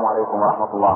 السلام عليكم ورحمة الله.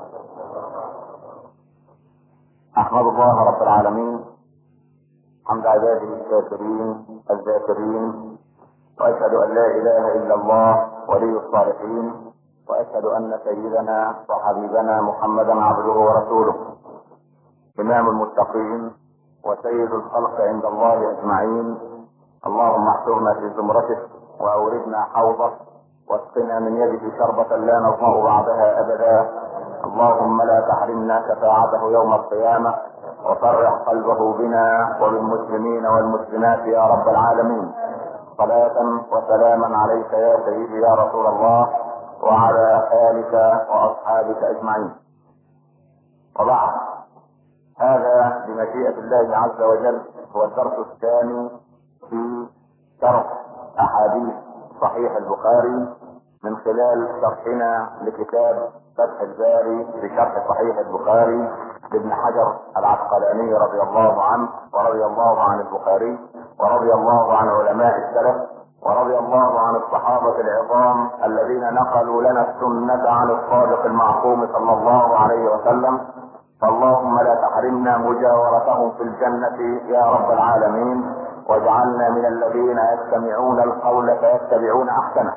أحمد الله رب العالمين حمد عباده الشاكرين الذاكرين، وأشهد أن لا إله إلا الله ولي الصالحين، وأشهد أن سيدنا وحبيبنا محمدا عبده ورسوله، إمام المتقين وسيد الخلق عند الله أجمعين. اللهم احشرنا في زمرته وأوردنا حوضه واسقنا من يده شربة لا نظمأ بعدها أبدا. اللهم لا تحرمنا شفاعته يوم القيامة، وفرح قلبه بنا وبالمسلمين والمسلمات يا رب العالمين. صلاة وسلاما عليك يا سيدي يا رسول الله، وعلى آلك وأصحابك أجمعين. وبعد، هذا بمشيئة الله عز وجل هو الدرس الثاني في شرح أحاديث صحيح البخاري من خلال شرحنا لكتاب فتح الباري بشرح صحيح البخاري لابن حجر العسقلاني رضي الله عنه، ورضي الله عن البخاري، ورضي الله عن علماء السلف، ورضي الله عن الصحابة العظام الذين نقلوا لنا السنة عن الصادق المعصوم صلى الله عليه وسلم. فاللهم لا تحرمنا مجاورتهم في الجنة يا رب العالمين، واجعلنا من الذين يستمعون القول فيتبعون احسنه.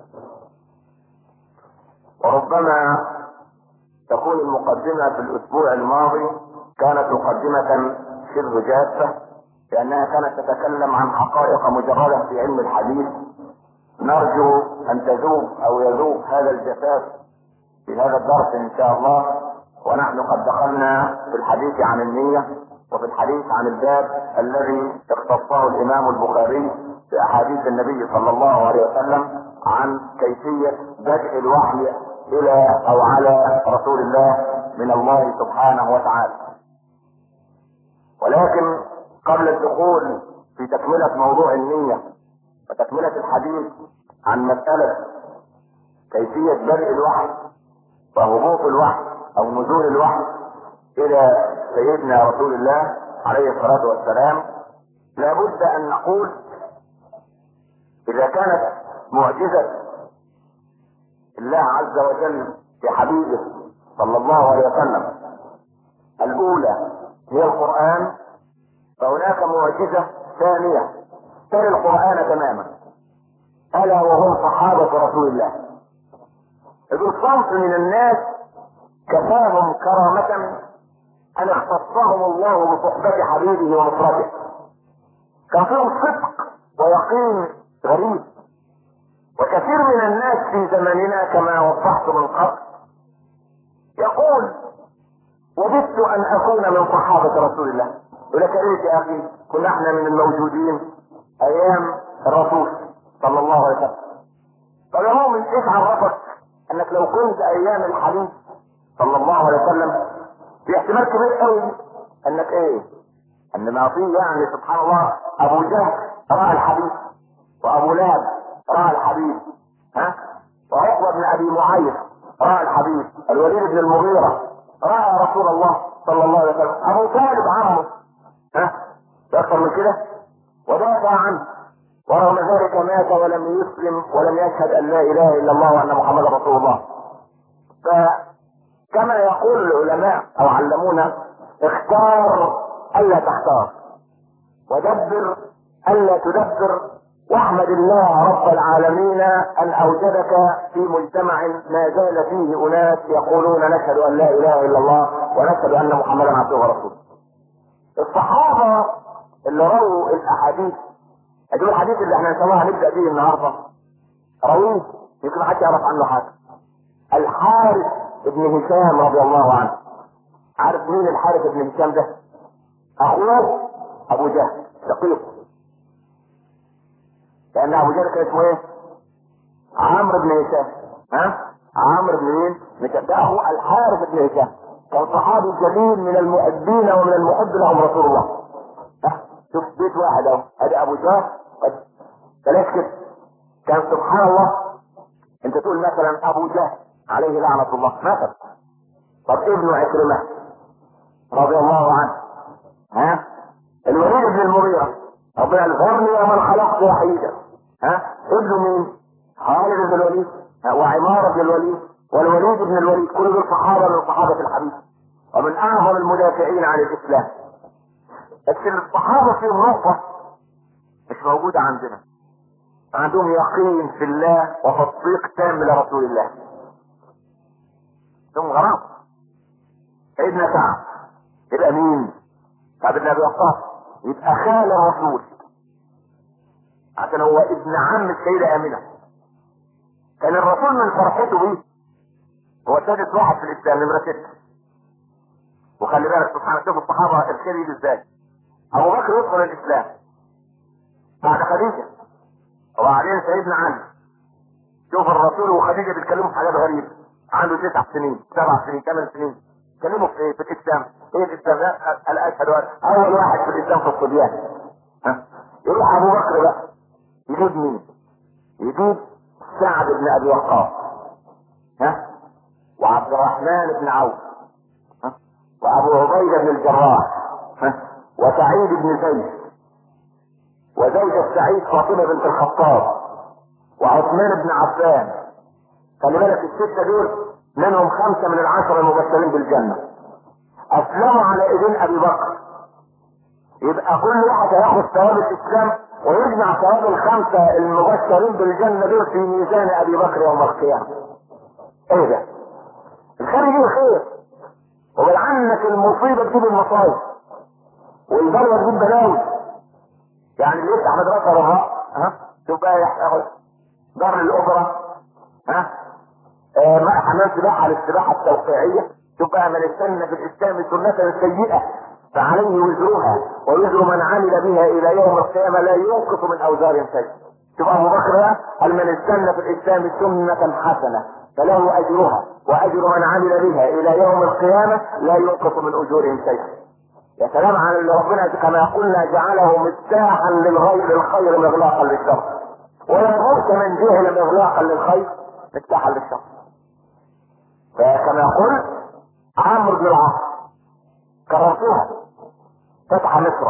وربما تكون المقدمة في الاسبوع الماضي كانت مقدمة شبه جافة، لانها كانت تتكلم عن حقائق مجردة في علم الحديث. نرجو ان تذوب او يذوب هذا الجفاف في هذا الدرس ان شاء الله، ونحن قد دخلنا في الحديث عن النية وفي الحديث عن الباب الذي اختصه الامام البخاري في احاديث النبي صلى الله عليه وسلم عن كيفية بدء الوحي الى او على رسول الله من الله سبحانه وتعالى. ولكن قبل الدخول في تكملة موضوع النية وتكملة الحديث عن مسألة كيفية بدء الوحي وهبوط الوحي او نزول الوحي الى سيدنا رسول الله عليه الصلاة والسلام، لابد ان نقول اذا كانت معجزة الله عز وجل في حبيبه صلى الله عليه وسلم الاولى هي القرآن، فهناك معجزة ثانية تلي القرآن تماما، الا وهم صحابة رسول الله. دول صنف من الناس كفاهم كرامة ان اختصهم الله بصحبة حبيبه ونصرته. كان فيهم صدق ويقين غريب. وكثير من الناس في زماننا كما وضحت من قبل يقول وددت ان اكون من صحابة رسول الله. يقول لك ايه يا اخي، كنا احنا من الموجودين ايام الرسول صلى الله عليه وسلم. طب يا مؤمن، ايش عرفك انك لو كنت ايام الحبيب صلى الله عليه وسلم في احتمال كبير قوي انك ايه، ان ما فيه يعني سبحان الله ابو جهل راى الحبيب، وابو لهب راى الحبيب، وعقبة بن ابي معيط راى الحبيب، الوليد بن المغيرة راى رسول الله صلى الله عليه وسلم، ابو طالب عمه اكثر من كده ودافع عنه، ورغم ذلك مات ولم يسلم ولم يشهد ان لا اله الا الله وان محمدا رسول الله. فكما يقول العلماء او علمونا، اختار الا تختار، ودبر الا تدبر، واحمد الله رب العالمين ان اوجدك في مجتمع ما زال فيه اناس يقولون نشهد ان لا اله الا الله ونشهد ان محمدا عبده ورسوله. الصحابة اللي رووا الاحاديث، ادي الحديث اللي احنا ان شاء الله هنبدا به النهارده، رويه يمكن ما حد يعرف عنه حاجه. الحارث ابن هشام رضي الله عنه. عارف مين الحارث ابن هشام ده؟ اخوه ابو جهل شقيق، لان ابو جهل كان اسمه ايه؟ عمرو بن هشام. عمرو بن مين؟ ده اخو الحارث بن هشام، كان صحابي جليل من المؤدين ومن المحب لهم رسول الله. شوف بيت واحد اهو، ادي ابو جهل ثلاث كده. كان سبحان الله انت تقول مثلا ابو جهل عليه لعنة الله مثلا، طب ابنه عكرمة رضي الله عنه، الوليد بن المغيرة ربنا الغرني ومن خلقت وحيدا، ابنه مين؟ خالد بن الوليد وعمارة بن الوليد والوليد بن الوليد، كل دول صحابة من صحابة الحبيب ومن اعظم المدافعين عن الاسلام. لكن الصحابة في النقطة مش موجودة عندنا، عندهم يقين في الله وتصديق تام لرسول الله. ثم غرام سيدنا سعد يبقى مين؟ سعد بن ابي وقاص، يبقى خال الرسول عشان هو ابن عم السيدة امنة. كان الرسول من فرحته بيه هو سادس واحد في الاسلام، نمرة 6. وخلي بالك سبحان الله، شوف الصحابة الخير يجي ازاي. ابو بكر يدخل الاسلام بعد خديجة، وبعدين سيدنا علي. شوف الرسول وخديجة بيتكلموا في حاجات غريبة. عنده 9 سنين 7 سنين 8 سنين، كلموا في ايه؟ في الاسلام. ايه الاسلام ده؟ الاشهد اول واحد في الاسلام في الصبيان. يروح ابو بكر بقى يجيب مين؟ يجيب سعد بن ابي وقاص، وعبد الرحمن بن عوف، وابو عبيدة بن الجراح، وسعيد بن زيد، وزوجة سعيد فاطمة بنت الخطاب، وعثمان بن عفان. خلي بالك الستة دول منهم 5 من ال10 المبشرين بالجنة اسلموا على ايدين ابي بكر. يبقى كل واحد هياخد ثواب الاسلام ويجمع ثواب ال5 المبشرين بالجنة دول في ميزان ابي بكر يوم القيامة. ايه ده؟ الخير يجيب الخير، وبالعنك المصيبة تجيب المصايب، والبلوى تجيب بلاوي. يعني اللي يفتح مدرسة رهاء شوف بقى ياخد دار الاوبرا، حمام سباحة للسباحة التوقيعية. شوف بقى من استنى في الاسلام سنة سيئة فعليه وزرها ووزر من عمل بها الى يوم القيامة لا ينقص من اوزارهم شيء. شوف ابو بكر بقى قال من استنى في الاسلام سنة حسنة فله اجرها واجر من عمل بها الى يوم القيامة لا ينقص من اجورهم شيئا. يا سلام على اللي ربنا كما قلنا جعله مفتاحا للخير مغلاقا للشر، ولا بؤس من جهل مغلاقا للخير مفتاحا للشر. فكما قلت عمرو بن العاص كررتها، فتح مصر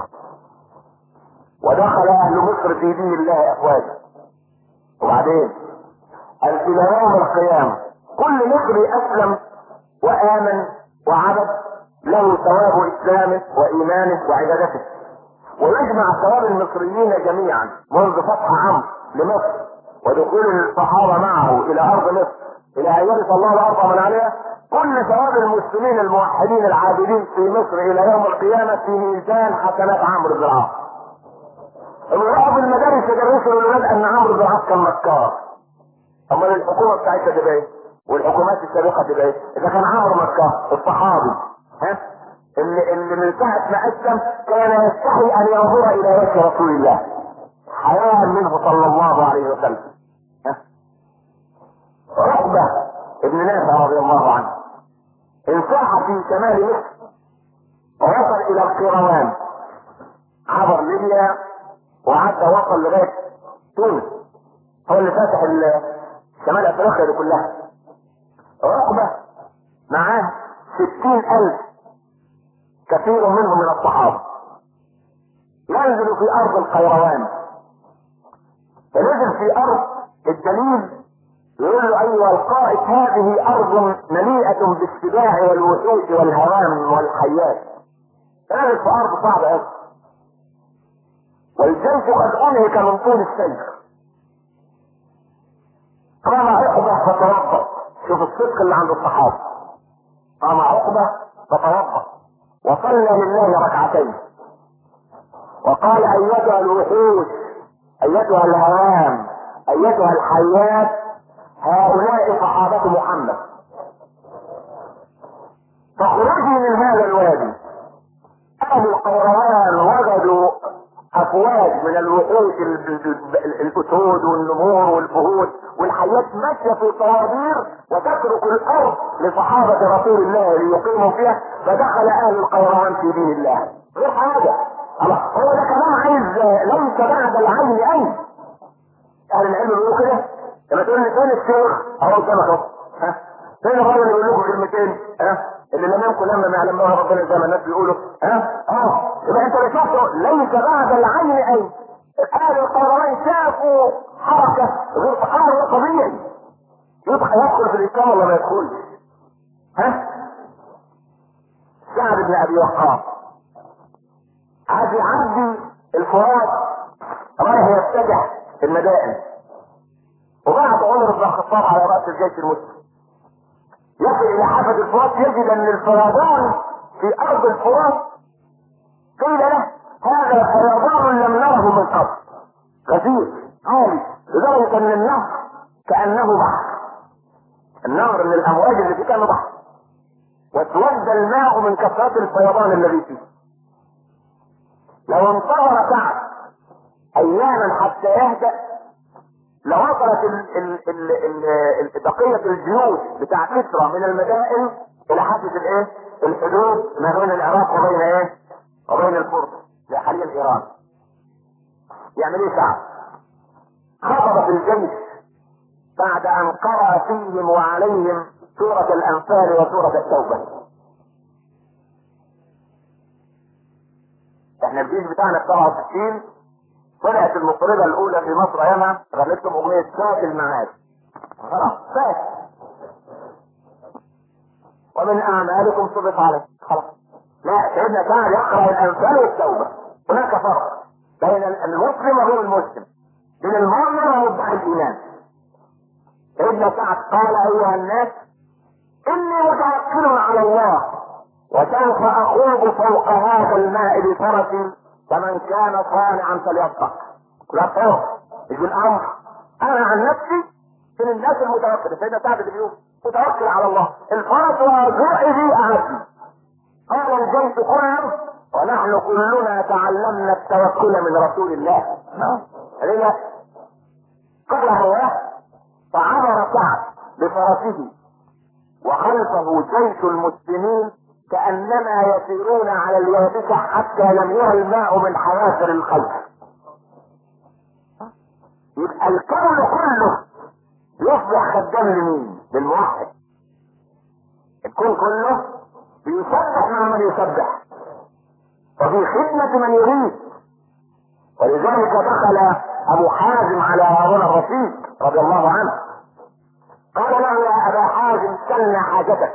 ودخل اهل مصر في دين الله افواجا. وبعدين قال الى يوم القيامة كل مصري اسلم وامن وعبد له ثواب اسلامه وايمانه وعبادته، ويجمع ثواب المصريين جميعا منذ فتح عمرو لمصر ودخول الصحابة معه الى ارض مصر الى ان يرث الله الارض من عليها. كل ثواب المسلمين الموحدين العابدين في مصر الى يوم القيامة في ميزان حسنات عمرو بن العاص. الرعب في المدارس يدرسوا للولاد ان عمرو بن العاص كان مكار. امال الحكومة بتاعتها تبقى ايه؟ والحكومات السابقة تبقى ايه؟ اذا كان عمرو مكار الصحابي اللي من ساعة ما اسلم كان يستحي ان ينظر الى وجه رسول الله حياء منه صلى الله عليه وسلم. عقبة ابن نافع رضي الله عنه انساح في شمال مصر ووصل الى القيروان، عبر ليبيا وعدى وصل لغاية تونس. هو اللي فاتح شمال افريقيا دي كلها. عقبة معاه 60,000 كثير منهم من الصحابة ينزل في ارض القيروان. فنزل في ارض الدليل يقول له ايها القائد هذه ارض مليئة بالسباع والوحوش والهوام والحيات. فنزل في ارض صعبة قوي والجيش قد انهك من طول السير. قام عقبة فتوضأ، شوف الصدق اللي عند الصحابة. قام عقبة فتوضأ وصلى لله ركعتين وقال ايتها الوحوش ايتها الهوام ايتها الحيات هؤلاء صحابة محمد فاخرجوا من هذا الوادي. اهل القيروان وجدوا افواج من الوحوش الاسود والنمور والفهود والحيات ماشية في طوابير وتترك الارض لصحابة رسول الله ليقيموا فيها. فدخل اهل القيروان في دين الله غير حاجة. هو ده كلام عايز ليس بعد العين اين. اهل العلم بيقولوا كده. لما تقول لي فين الشيخ اهو قدامك اهو، فين الراجل اللي يقول لكم كلمتين اللي لم يكن لما ما يعلمها ربنا زي ما الناس بيقولوا يبقى انت شفته ليس بعد العين اين. اهل القيروان شافوا حركة غير امر طبيعي. يدخل في الاسلام ولا ما يدخلش؟ ها؟ سعد بن ابي وقاص عايز يعدي الفرات رايح يتجه في المدائن، وبعد عمر بن الخطاب على راس الجيش المسلم يصل الى حافه الفرات يجد ان الفيضان في ارض الفرات قيل له هذا فيضان لم نره من قبل، غزير عالي لدرجه ان النهر كانه بحر، النهر من الامواج اللي فيه كانه بحر، واسود الماء من كثرة الفيضان الذي فيه. لو انتظر سعد اياما حتى يهدأ لوصلت بقية الجيوش بتاع كسرى من المدائن الى حافة الايه؟ الحدود ما بين العراق وبين ايه؟ وبين الفرس زي حاليا ايران. يعمل ايه سعد؟ خطب في الجيش بعد ان قرأ فيهم وعليهم سورة الانفال وسورة التوبة. احنا الجيش بتاعنا في 67 طلعت المطربة الاولى في مصر ايامها غنت لهم اغنية فات المعاد. خلاص فات ومن اعمالكم صبت عليه. خلاص لا، سيدنا سعد يقرأ الانفال والتوبة. هناك فرق بين المسلم وغير المسلم، بين المؤمن ومدعي الايمان. سيدنا سعد قال ايها الناس اني متوكل على الله وسوف اخوض فوق هذا الماء بفرسي، فمن كان صانعا فليصدق. لا فوق مش بالامر، انا عن نفسي من الناس المتوكل. سيدنا سعد بن يوسف متوكل على الله، الفرس وجوعه اعدي. قال الجيش كله ونحن كلنا تعلمنا التوكل من رسول الله. هذه قال هو فعبر سعد بفرسه وخلفه جيش المسلمين كأنما يسيرون على اليابسة حتى لم يرى الماء من حوافر الخلف. يبقى الكون كله يصبح خدام لمين؟ للموحد. الكون كله بيسبح مع من يسبح وفي خدمة من يريد. ولذلك دخل ابو حازم على هارون الرشيد رضي الله عنه قال له يا ابا حازم سلنا حاجتك.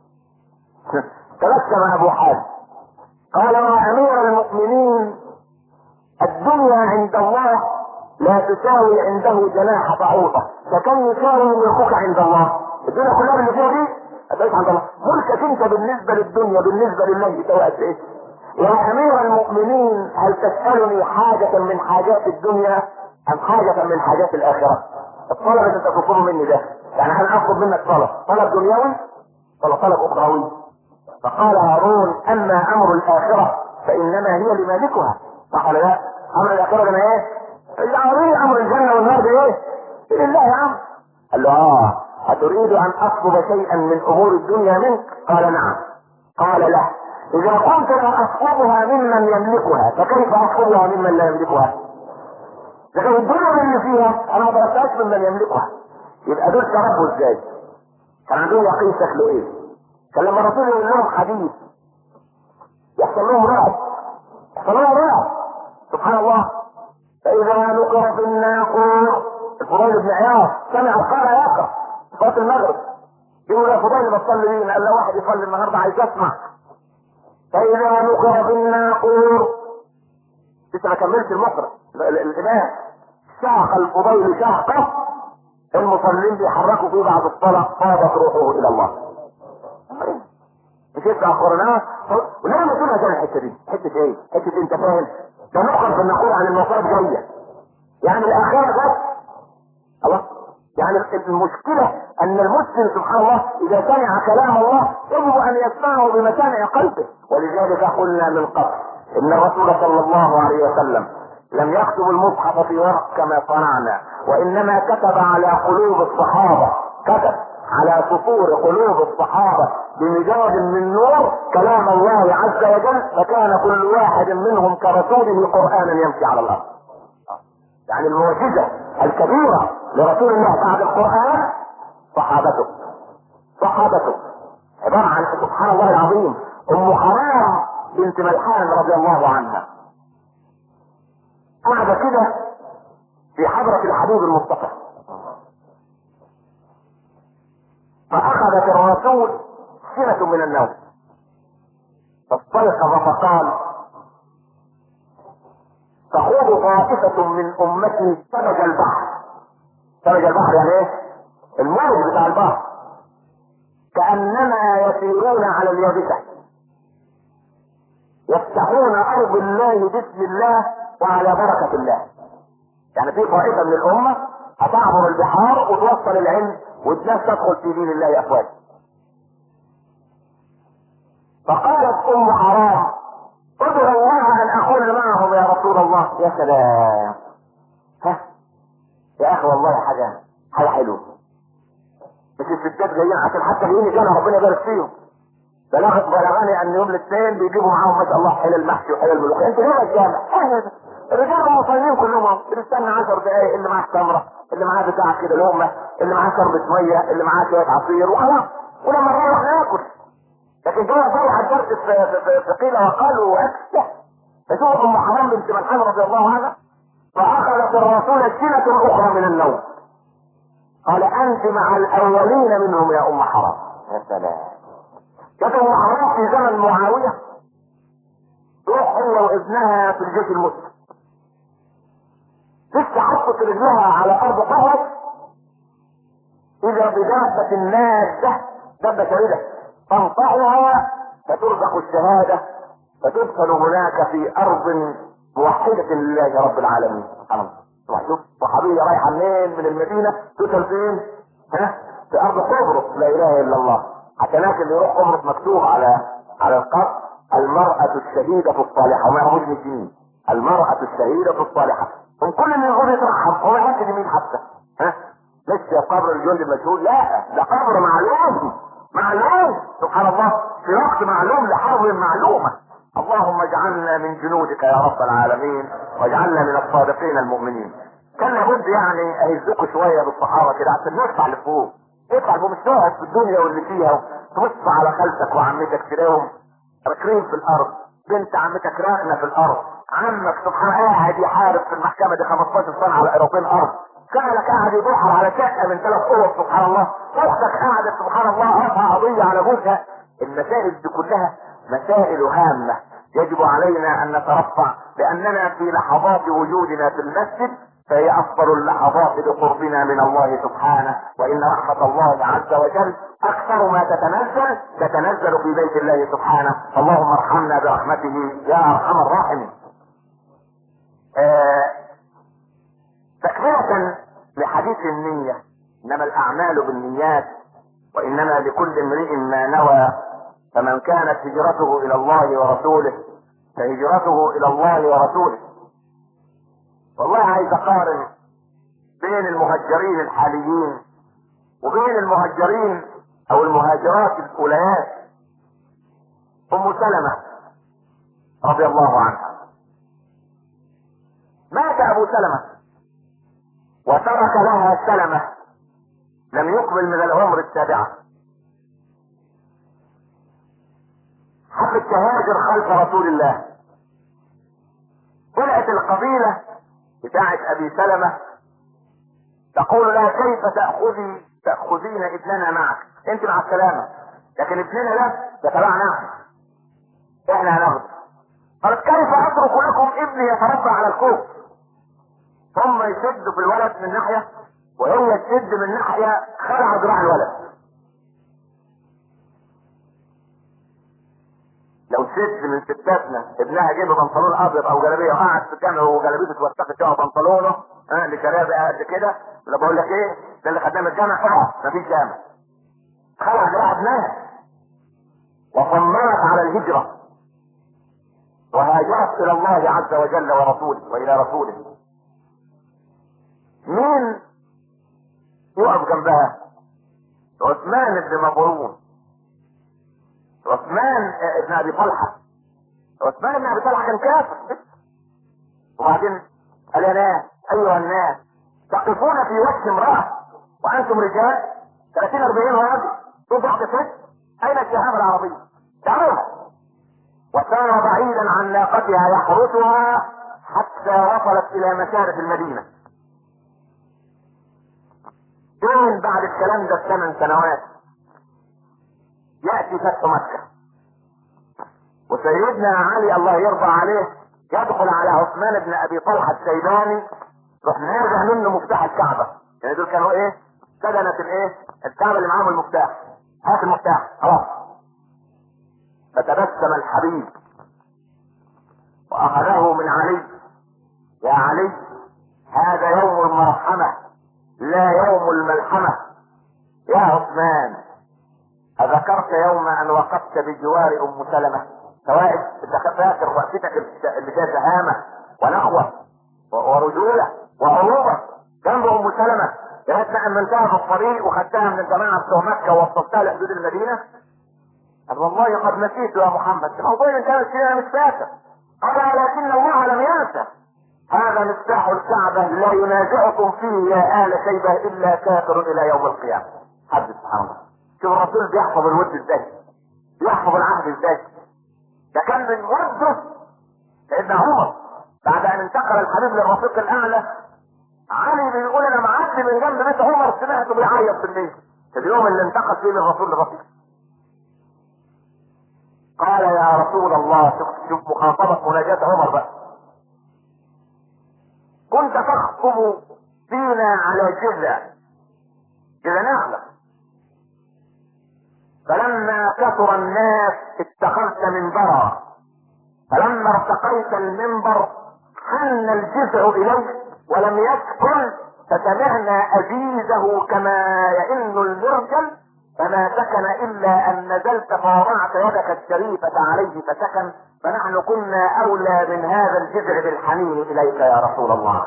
تبسم ابو حازم قال يا امير المؤمنين الدنيا عند الله لا تساوي عنده جناح بعوضة، فكم يساوي ملكك عند الله؟ الدنيا كلها اللي فيها دي هتعيش عند الله، ملكك انت بالنسبة للدنيا بالنسبة لله تساوي قد ايه؟ يا امير المؤمنين هل تسألني حاجة من حاجات الدنيا ام حاجة من حاجات الاخرة؟ الطلب اللي انت تطلبه مني ده يعني انا اطلب منك طلب دنيوي ولا طلب اخروي؟ فقال هارون اما امر الاخرة فانما هي لمالكها. صح ولا لا؟ امر الاخرة ده ايه؟ العظيم امر الجنة والنار ده ايه؟ لله يا عم. قال له اتريد ان اطلب شيئا من امور الدنيا منك؟ قال نعم. قال له اذا كنت لا اطلبها ممن يملكها فكيف اطلبها ممن لا يملكها؟ لكن الدنيا اللي فيها انا ما درستهاش ممن يملكها. يبقى دول تربوا ازاي؟ كان عندهم يقين شكله ايه؟ كان لما الرسول يقول لهم حديث يحصل لهم رعب، يحصل لهم رعب. سبحان الله. فاذا نقر في الناقور، الفضيل بن عياض سمع قال يقرا صلاه المغرب يقول يا فضيل ما تصلي بينا؟ قال له واحد يصلي النهارده عايز يسمع. فاذا نقر في الناقور لسه ما كملش المقرأ الامام شاق الفضيل شاقه المصلين بيحركوا فيه بعد الصلاه فاضت روحه الى الله. مش يبقى اخبرناه ولما تقول عشان الحته دي حته ايه؟ حته انت فاهم؟ ده نقر في النقور عن المصائب جايه يعني الاخير بس الله. يعني المشكله ان المسلم سبحان الله اذا سمع كلام الله يجب ان يسمعه بمسامع قلبه. ولذلك قلنا من قبل ان الرسول صلى الله عليه وسلم لم يكتب المصحف في ورق كما صنعنا، وانما كتب على قلوب الصحابه، كتب على سطور قلوب الصحابه بمداد من نور كلام الله عز وجل، فكان كل واحد منهم كرسوله قرانا يمشي على الارض. يعني المعجزه الكبيره لرسول الله بعد القران صحابته عباره عن سبحان الله العظيم ام حرام بنت ملحان رضي الله عنها قاعده كده في حضره الحبيب المصطفى فاخذت الرسول سنة من النوم فاستيقظ فقال: تخوض طائفة من امتي سبج البحر. سبج البحر يعني ايه؟ الموج بتاع البحر، كأنما يسيرون على اليابسة يفتحون ارض الله باسم الله وعلى بركة الله. يعني في طائفة من الامة هتعبر البحار وتوصل العلم والناس تدخل في دين الله افواج. فقالت ام حرام: ادعو الله ان اكون معهم يا رسول الله. يا سلام، ها يا اخي والله حاجة حلوة. مش الستات جايين عشان حتى جايين كانوا ربنا يبارك فيهم. بلغني ان يوم الاثنين بيجيبوا معاهم ما شاء الله حلال محشي وحلال ملوخيه. انت ليه الجامع؟ الرجال المصريين كلهم بنستنى 10 دقايق، اللي معاه تمره، اللي معاه بتاع كده لقمه، اللي معاه شربة ميه، اللي معاه شويه عصير وخلاص، ولما نروح ناكل. لكن جاي طلع الدرس في قيل وقال واكل. فشوف ام حرام بنت ملحان رضي الله عنها فاخذت الرسول سنة اخرى من النوم. قال: انت مع الاولين منهم يا ام حرام. يا سلام. كانت ام حرام في زمن معاوية تروح هي وابنها في الجيش المسلم، لسه حطت رجلها على ارض قهوة اذا بدابة نادة، دابة شديدة تنطعها فترزق الشهادة فتدفن هناك في ارض موحدة لله رب العالمين. سبحان الله. شوف صحابية رايحة منين؟ من المدينة تدخل فين؟ في ارض قبرص. لا اله الا الله. حسنات اللي يروح قبرص مكتوب على القبر: المرأة الشهيدة الصالحة. وما يعرفوش من سنين المرأة الشهيدة الصالحة. من كل اللي يقول يترحم هو يحس مين حتى مش قبر الجندي المشهود، لا ده قبر معلوم سبحان الله في وقت معلوم لحرب معلومة. اللهم اجعلنا من جنودك يا رب العالمين واجعلنا من الصادقين المؤمنين. كان لابد يعني اهزكوا شوية بالصحابة كده عشان نطلع لفوق. اطلع لفوق، مش تقعد في الدنيا واللي فيها تبص على خالتك وعمتك تلاقيهم راكنين في الارض، بنت عمتك راكنه في الارض، عمك سبحان الله قاعد يحارب في المحكمة دي 15 سنة على ايروبين ارض، خالك قاعد يدحر على شقة من 3 اوض سبحان الله، اختك قاعدة سبحان الله رفع قضية على جوزها. المسائل دي كلها مسائل هامة يجب علينا ان نترفع، لاننا في لحظات وجودنا في المسجد فهي افضل اللحظات لقربنا من الله سبحانه، وان رحمة الله عز وجل اكثر ما تتنزل في بيت الله سبحانه. اللهم ارحمنا برحمته يا ارحم الراحمين. تكملة لحديث النية: انما الاعمال بالنيات وانما لكل امرئ ما نوى، فمن كانت هجرته الى الله ورسوله فهجرته الى الله ورسوله. والله عايز اقارن بين المهجرين الحاليين وبين المهجرين او المهاجرات الاوليات. ام سلمة رضي الله عنها مات ابو سلمة وترك لها سلمة لم يقبل من العمر 7. حبت تهاجر خلف رسول الله. طلعت القبيلة بتاعت ابي سلمة تقول لها: كيف تأخذين ابننا معك؟ انت مع السلامة، لكن ابننا ده تبعنا احنا هناخده. قالت: كيف اترك لكم ابني يتربى على الكوف؟ ثم يشد في الولد من ناحية وهي تشد من ناحية، خلع ذراع الولد. لو ست من ستاتنا ابنها جيب بنطلون ابيض او جلابيه وقعد في الجامع وجلابيته اتوسخت فيها بنطلونه لشراب قد كده، ولا بقول لك ايه ده اللي خدناه من الجامع؟ مفيش جامع. خلع ذراع ابنها وصممت على الهجره وهاجرت الى الله عز وجل ورسوله والى رسوله. مين يقف جنبها؟ عثمان بن مظعون، عثمان ابن ابي طلحه. عثمان ابن ابي طلحه كان كافر. وبعدين قال: يا ناس، ايها الناس، تقفون في وجه امراه وانتم رجال 30-40 راجل ضد واحده ست، اين الشهامه العربيه؟ دعوها. وسار بعيدا عن ناقتها يحرسها حتى وصلت الى مشارف المدينه. فين بعد الكلام ده ب8 سنوات يأتي فتح مكة وسيدنا علي الله يرضى عليه يدخل على عثمان بن ابي طلحة الشيباني، روح نازع منه مفتاح الكعبة. يعني دول كانوا ايه؟ سدنة الايه؟ الكعبة اللي معاهم المفتاح. هات المفتاح خلاص. فتبسم الحبيب واخذه من علي. يا علي هذا يوم المرحمة لا يوم الملحمة. يا عثمان اذكرت يوم ان وقفت بجوار ام سلمة؟ فوائد فاكر وقفتك اللي فيها شهامة ونخوة ورجولة وعروبة جنب ام سلمة لغاية ان انتهى في الطريق وخدتها من الجماعة بتوع مكة ووصلتها لحدود المدينة؟ قال والله قد نسيت يا محمد، الموضوع اللي كانت فيه انا مش فاكر. قال ولكن الله لم ينسى. هذا مفتاح الكعبة لا ينازعكم فيه يا آل شيبة إلا كافر إلى يوم القيامة. حد سبحان الله. شوف الرسول بيحفظ الود ازاي، بيحفظ العهد ازاي. ده كان من وده سيدنا عمر بعد ان انتقل الحبيب للرفيق الاعلى. علي بيقول انا معدي من جنب بيت عمر سمعته بيعيط في الليل في اليوم اللي انتقل فيه للرسول للرفيق. قال يا رسول الله، شوف مخاطبة مناجاة عمر بقى، كنت تخطب فينا على جذع نخلة، فلما كثر الناس اتخذت منبرا، فلما ارتقيت المنبر حن الجذع اليك ولم يسكن، فسمعنا أزيزه كما يئن المرجل، فما سكن الا ان نزلت فوضعت يدك الشريفة عليه فسكن، فنحن كنا اولى من هذا الجذع بالحنين اليك يا رسول الله.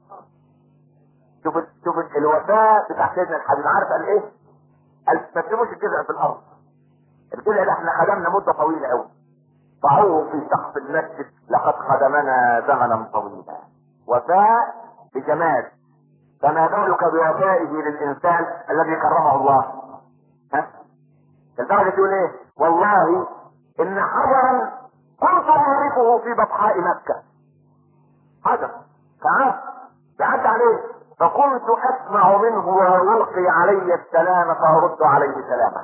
شوف الوفاء بتاع سيدنا الحبيب. عارف قال ايه؟ قال ما تسيبوش الجذع في الارض. الجذع ده احنا خدمنا مدة طويلة قوي، ضعوه في سقف المسجد لقد خدمنا زمنا طويلا. وفاء بجمال، فما بالك بوفائه للانسان الذي كرمه الله. ها؟ لدرجة يقول ايه؟ والله ان حجرا كنت اعرفه في بطحاء مكة، حجر ساعات يعدي عليه فكنت اسمع منه ويلقي علي السلام فارد عليه سلاما.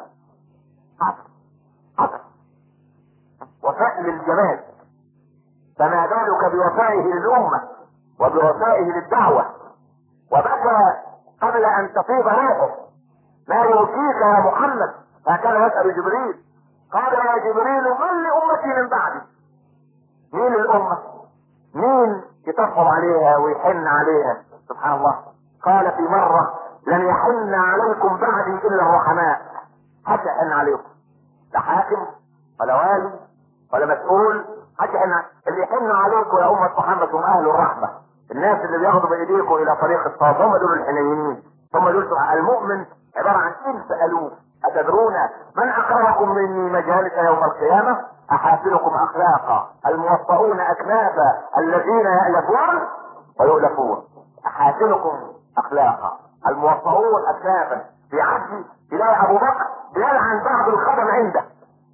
حجر وفاء للجمال، فما بالك بوفائه للأمة وبوفائه للدعوة. وبكى قبل ان تفيض روحه، ما يوصيك يا محمد؟ هكذا يسأل جبريل. قال يا جبريل من لأمتي من بعدي؟ مين الأمة؟ مين يتفضل عليها ويحن عليها؟ سبحان الله. قال في مرة لن يحن عليكم بعدي إلا الرحماء. حتى يحن عليكم، لا حاكم ولا والي ولا مسؤول، حتى اللي يحن عليكم يا أمة محمد هم أهل الرحمة، الناس اللي بياخدوا بإيديكم إلى طريق الصواب، هم دول الحنينين، هم دول. المؤمن عبارة عن إن سألوه أتدرون من أقربكم مني مجالس يوم القيامة؟ أحاسنكم أخلاقا الموطؤون أكنافا الذين يألفون ويؤلفون. أحاسنكم أخلاقا الموطؤون أكنافا. في عهد تلاقي أبو بكر يلعن بعض الخدم عنده.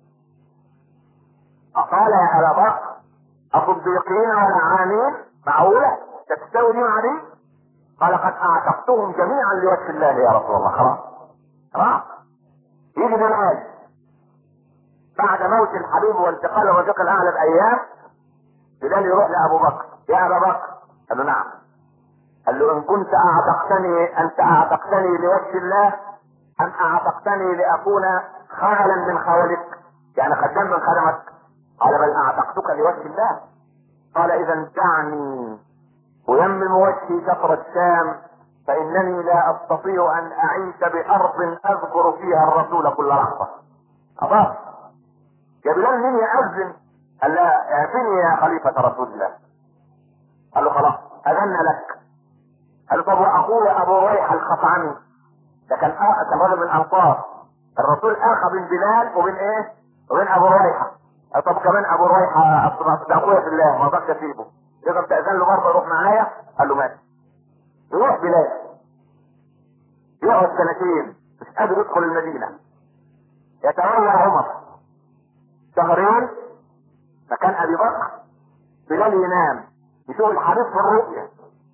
قال يا أبا بكر أصديقين ولعانين؟ معقولة تستوي دي مع دي؟ قال قد أعتقتهم جميعا لوجه الله يا رسول الله. خلاص يجي بلال بعد موت الحبيب وانتقاله الرفيق الاعلى بايام، بلال يروح لابو بكر، يا ابا بكر. قال له نعم. قال له ان كنت انت اعتقتني لوجه الله ام اعتقتني لاكون خالا من خوالك، يعني خدام من خدمك؟ قال بل اعتقتك لوجه الله. قال اذا دعني ويمم وجهي شطر الشام، فانني لا استطيع ان اعيش بارض اذكر فيها الرسول كل لحظة. خلاص يا بلال مين يأذن؟ قال لا اعطني يا خليفة رسول الله. قال له خلاص اذن لك. قال له طب واخوه ابو ريحة الخطعمي ده كان رجل من الانصار، الرسول اخى بين بلال وبين ايه؟ وبين ابو ريحة. قال طب كمان ابو ريحة ده اخويا في الله ما اقدرش اسيبه، تقدر تأذن له برضه يروح معايا؟ قال له ماشي. يروح بلال يقعد سنتين مش قادر يدخل المدينة، يتولى عمر شهرين مكان ابي بكر. بلال ينام يشوف الحديث في الرؤيا،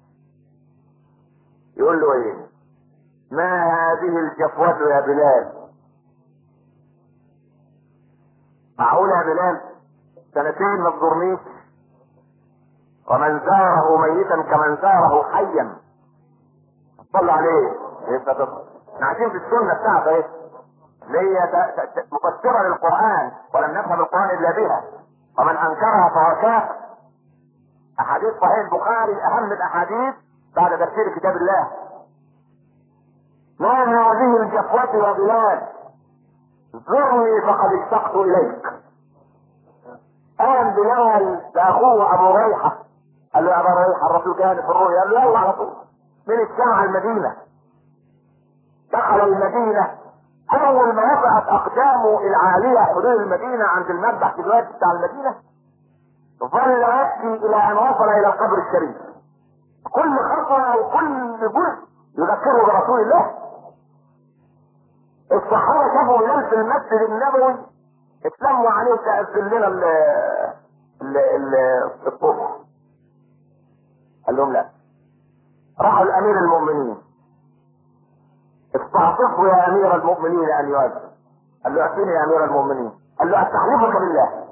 يقول له ايه؟ ما هذه الجفوة يا بلال؟ معقول يا بلال سنتين ما تزورنيش؟ ومن زاره ميتا كمن زاره حيا. صلوا عليه. احنا عايشين في السنه بتاعته ايه؟ اللي هي مفسره للقران، ولم نفهم القران الا بها، ومن انكرها فهو كافر. احاديث صحيح البخاري اهم الاحاديث بعد تفسير كتاب الله. ما هذه الجفوة يا بلال؟ زرني فقد اشتقت اليك. قام بلال لاخوه ابو ريحه، قال له يا ابو ريحه الرسول كان في الرؤيا، قال له يلا على طول من الشام على المدينه. دخل المدينه، اول ما وقعت اقدامه العاليه حدود المدينه عند المذبح دلوقتي بتاع المدينه، ظل يبكي الى ان وصل الى القبر الشريف. كل خطوه وكل جزء يذكره برسول الله. الصحابه شافوا بلال في المسجد النبوي اتلموا عليه تأذن لنا الصبح. قال لهم لا. راحوا لامير المؤمنين، استعطفوا يا امير المؤمنين ان يؤذن. قال له اعطيني يا امير المؤمنين. قال له استحلفك بالله.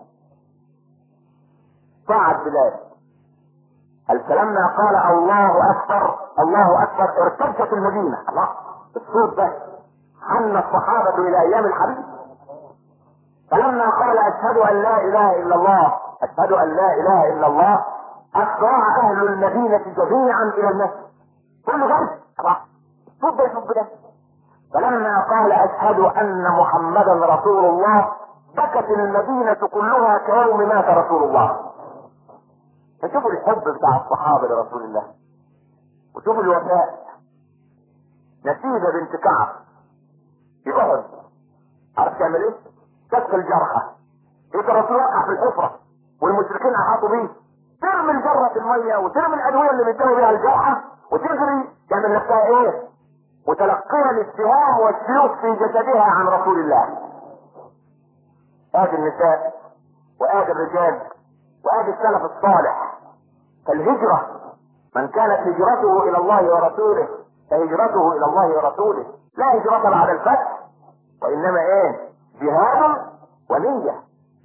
صعد بلال. قال فلما قال الله اكبر الله اكبر ارتجت المدينه. الله، الصوت ده حن الصحابه الى ايام الحبيب. فلما قال اشهد ان لا اله الا الله اشهد ان لا اله الا الله اسرع اهل المدينه جميعا الى المسجد. كله جري. الصوت ده يصب ده. فلما قال اشهد ان محمدا رسول الله بكت المدينه كلها كيوم مات رسول الله. فشوفوا الحب بتاع الصحابه لرسول الله، وشوفوا الوفاء. نسيبه بنت كعب في احد، عارف تعمل ايه؟ تسقي الجرحى. يجي الرسول وقع في الحفره والمشركين احاطوا بيه، ترمي الجره في الميه وترمي الادويه اللي بيدوا بيها الجرحى وتجري تعمل نفسها ايه؟ متلقيا السهام والسيوف في جسدها عن رسول الله. ادي النساء وادي الرجال وادي السلف الصالح. فالهجرة من كانت هجرته الى الله ورسوله فهجرته الى الله ورسوله، لا هجرة بعد الفتح، وانما ايه؟ جهاد ونية.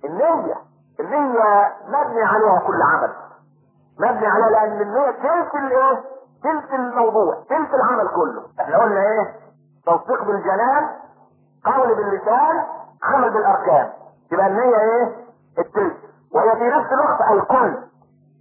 النية مبني عليها كل عمل، مبني عليها، لان النية تلك الايه؟ تلك الموضوع، تلك العمل كله. احنا قلنا ايه؟ تصديق بالجنان، قول باللسان، عمل بالاركان. يبقى النية ايه؟ التلك، وهي في نفس الوقت الكل.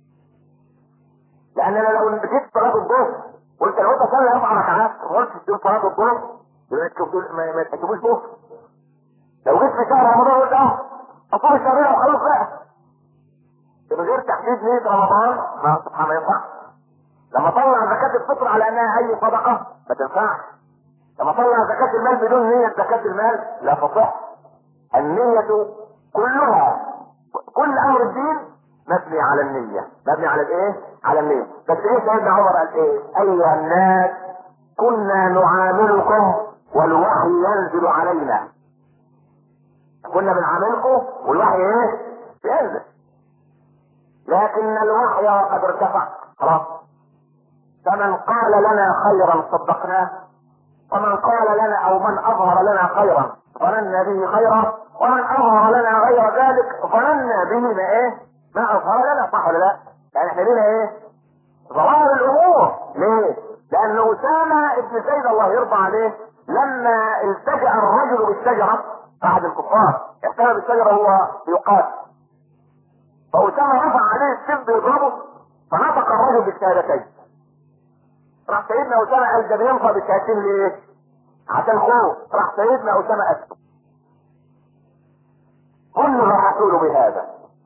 لان انا لو جيت صلاة الظهر قلت لو انت صلي 4 ركعات وقلت تجيب صلاة الظهر يبقى ما تجيبوش ظهر. لو جيت في شهر رمضان قلت اصوم الشهرين وخلاص بقى من غير تحديد نية رمضان، ما سبحان الله ينفع. لما طلع زكاة الفطر على انها اي صدقة ما تنفعش. لما طلع زكاة المال بدون نية زكاة المال لا تصح. النية كلها، كل امر الدين مبني على النية، مبني على الايه؟ على النية. بس ايه سيدنا عمر قال ايه؟ ايها الناس كنا نعاملكم والوحي ينزل علينا. كنا بنعاملكم والوحي ايه؟ ينزل. لكن الوحي قد ارتفع خلاص. فمن قال لنا خيرا صدقناه، ومن قال لنا او من اظهر لنا خيرا ظننا به خيرا، ومن اظهر لنا غير ذلك ظننا به ما ايه؟ ما اظهر لنا. صح ولا لا؟ يعني احنا لنا ايه؟ ظواهر الامور. ليه؟ لان اسامه ابن زيد الله يرضى عليه لما التجأ الرجل بالشجره، احد الكفار احتمى بالشجره وهو يقاتل، فاسامه رفع عليه السيف يضربه فنطق الرجل بالشهادتين. راح سيدنا اسامه قال ده بينطق بالشهادتين ليه؟ عشان خوف. راح سيدنا اسامه اسكت. كل الرسول بهذا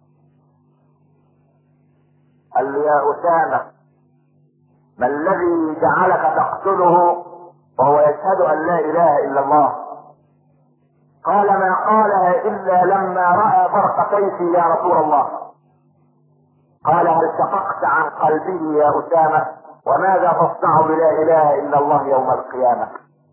قال له يا اسامه ما الذي جعلك تقتله وهو يشهد ان لا اله الا الله؟ قال ما قالها الا لما راى فرق سيفي يا رسول الله. قال هل شققت عن قلبه يا اسامه؟ وماذا تصنع بلا اله الا الله يوم القيامه؟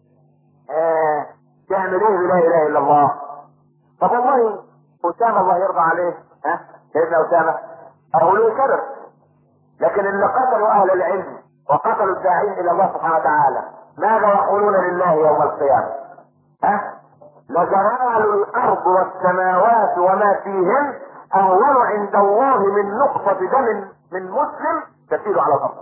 تعمل ايه بلا اله الا الله؟ طب والله اسامه الله يرضى عليه، سيدنا اسامه اقولوا كبر، لكن اللي قتلوا اهل العلم وقتلوا الداعين الى الله سبحانه وتعالى ماذا يقولون لله يوم القيامه؟ لزوال الارض والسماوات وما فيهن اهون عند الله من نقطة دم من مسلم تسيل على الارض.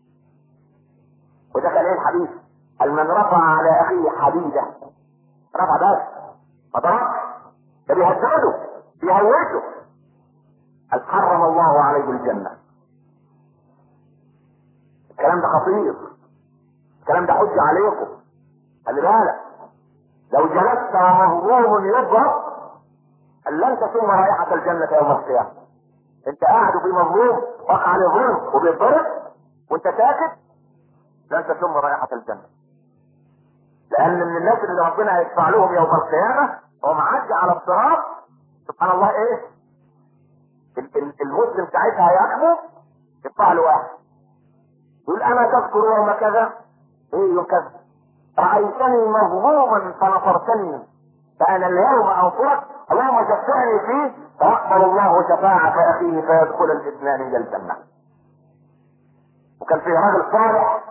وده كان ايه الحديث؟ قال من رفع على اخيه حديدة، رفع بس ما ضربش، ده بيهدده بيهوشه، قال حرم الله عليه الجنة. الكلام ده خطير، الكلام ده حجة عليكم، خلي بالك. لو جلست ومهضوم يضرب لن تشم رائحة الجنة يوم القيامة. انت قاعد في مظلوم وقع عليه ظلم وبيتضرب وانت ساكت، لن تشم رائحة الجنة. لان من الناس اللي ربنا هيدفع لهم يوم القيامة هو معدي على الصراط، سبحان الله ايه، المسلم ساعتها يحمو يطلع له واحد يقول انا تذكر يوم كذا، ايه يوم كذا، رأيتني مظلوما فنصرتني فانا اليوم انصرك، اللهم شفعني فيه فيقبل الله شفاعة اخيه فيدخل الاثنان الى الجنة. وكان في راجل صالح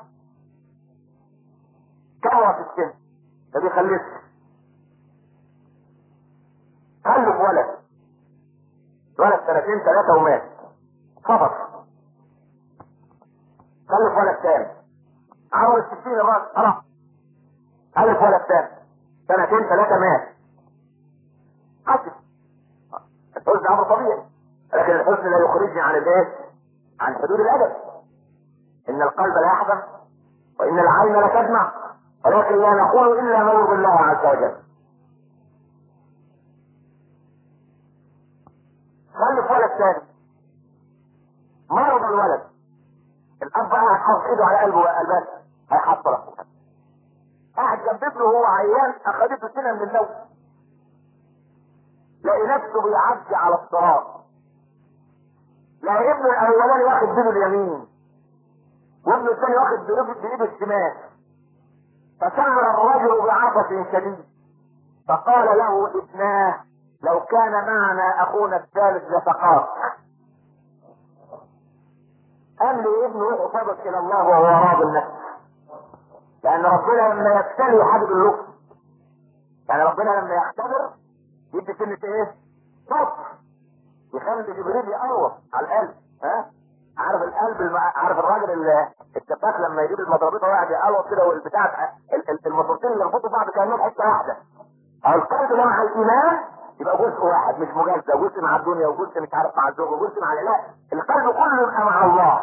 كبر في السن ما بيخلفش، خلف ولد سنتين ثلاثة ومات، صبر، خلف ولد ثاني عمر 60 الراجل خلاص، خلف ولد ثاني سنتين ثلاثة مات، حسن. الحزن امر طبيعي، لكن الحزن لا يخرجني عن الايه؟ عن حدود الادب. ان القلب لا يحزن وان العين لا تدمع، ولكن لا نقول الا ما يرضي الله عز وجل. خلف ولد ثاني، مرض الولد، الاب قاعد حاطط ايده على قلبه وقلبات هيحصل، قاعد جنب ابنه وهو عيان، اخذته سنه من النوم، لقي نفسه بيعدي على الصراط، لقي ابنه الاولاني واخد بايده اليمين وابنه الثاني واخد بايده الشمال، فشعر الرجل بعطش شديد، فقال له ابناه لو كان معنا اخونا الثالث لسقاك. قال لي ابنه روح صدق الى الله وهو راض النفس، لان ربنا لما يبتلي حدد اللطف، يعني ربنا لما يختبر يدي سنة ايه؟ صبر، يخلي جبريل يقوم على القلب. ها؟ عارف القلب عارف الراجل السباك لما يجيب المضربيطه ويقعد يقوم كده والبتاع الماسورتين اللي يربطوا بعض كانهم حته واحده. او القلب ده مع الايمان يبقى جزء واحد مش مجزء، جزء مع الدنيا وجزء مش عارف مع الزوج وجزء مع لا، القلب كله يبقى مع الله.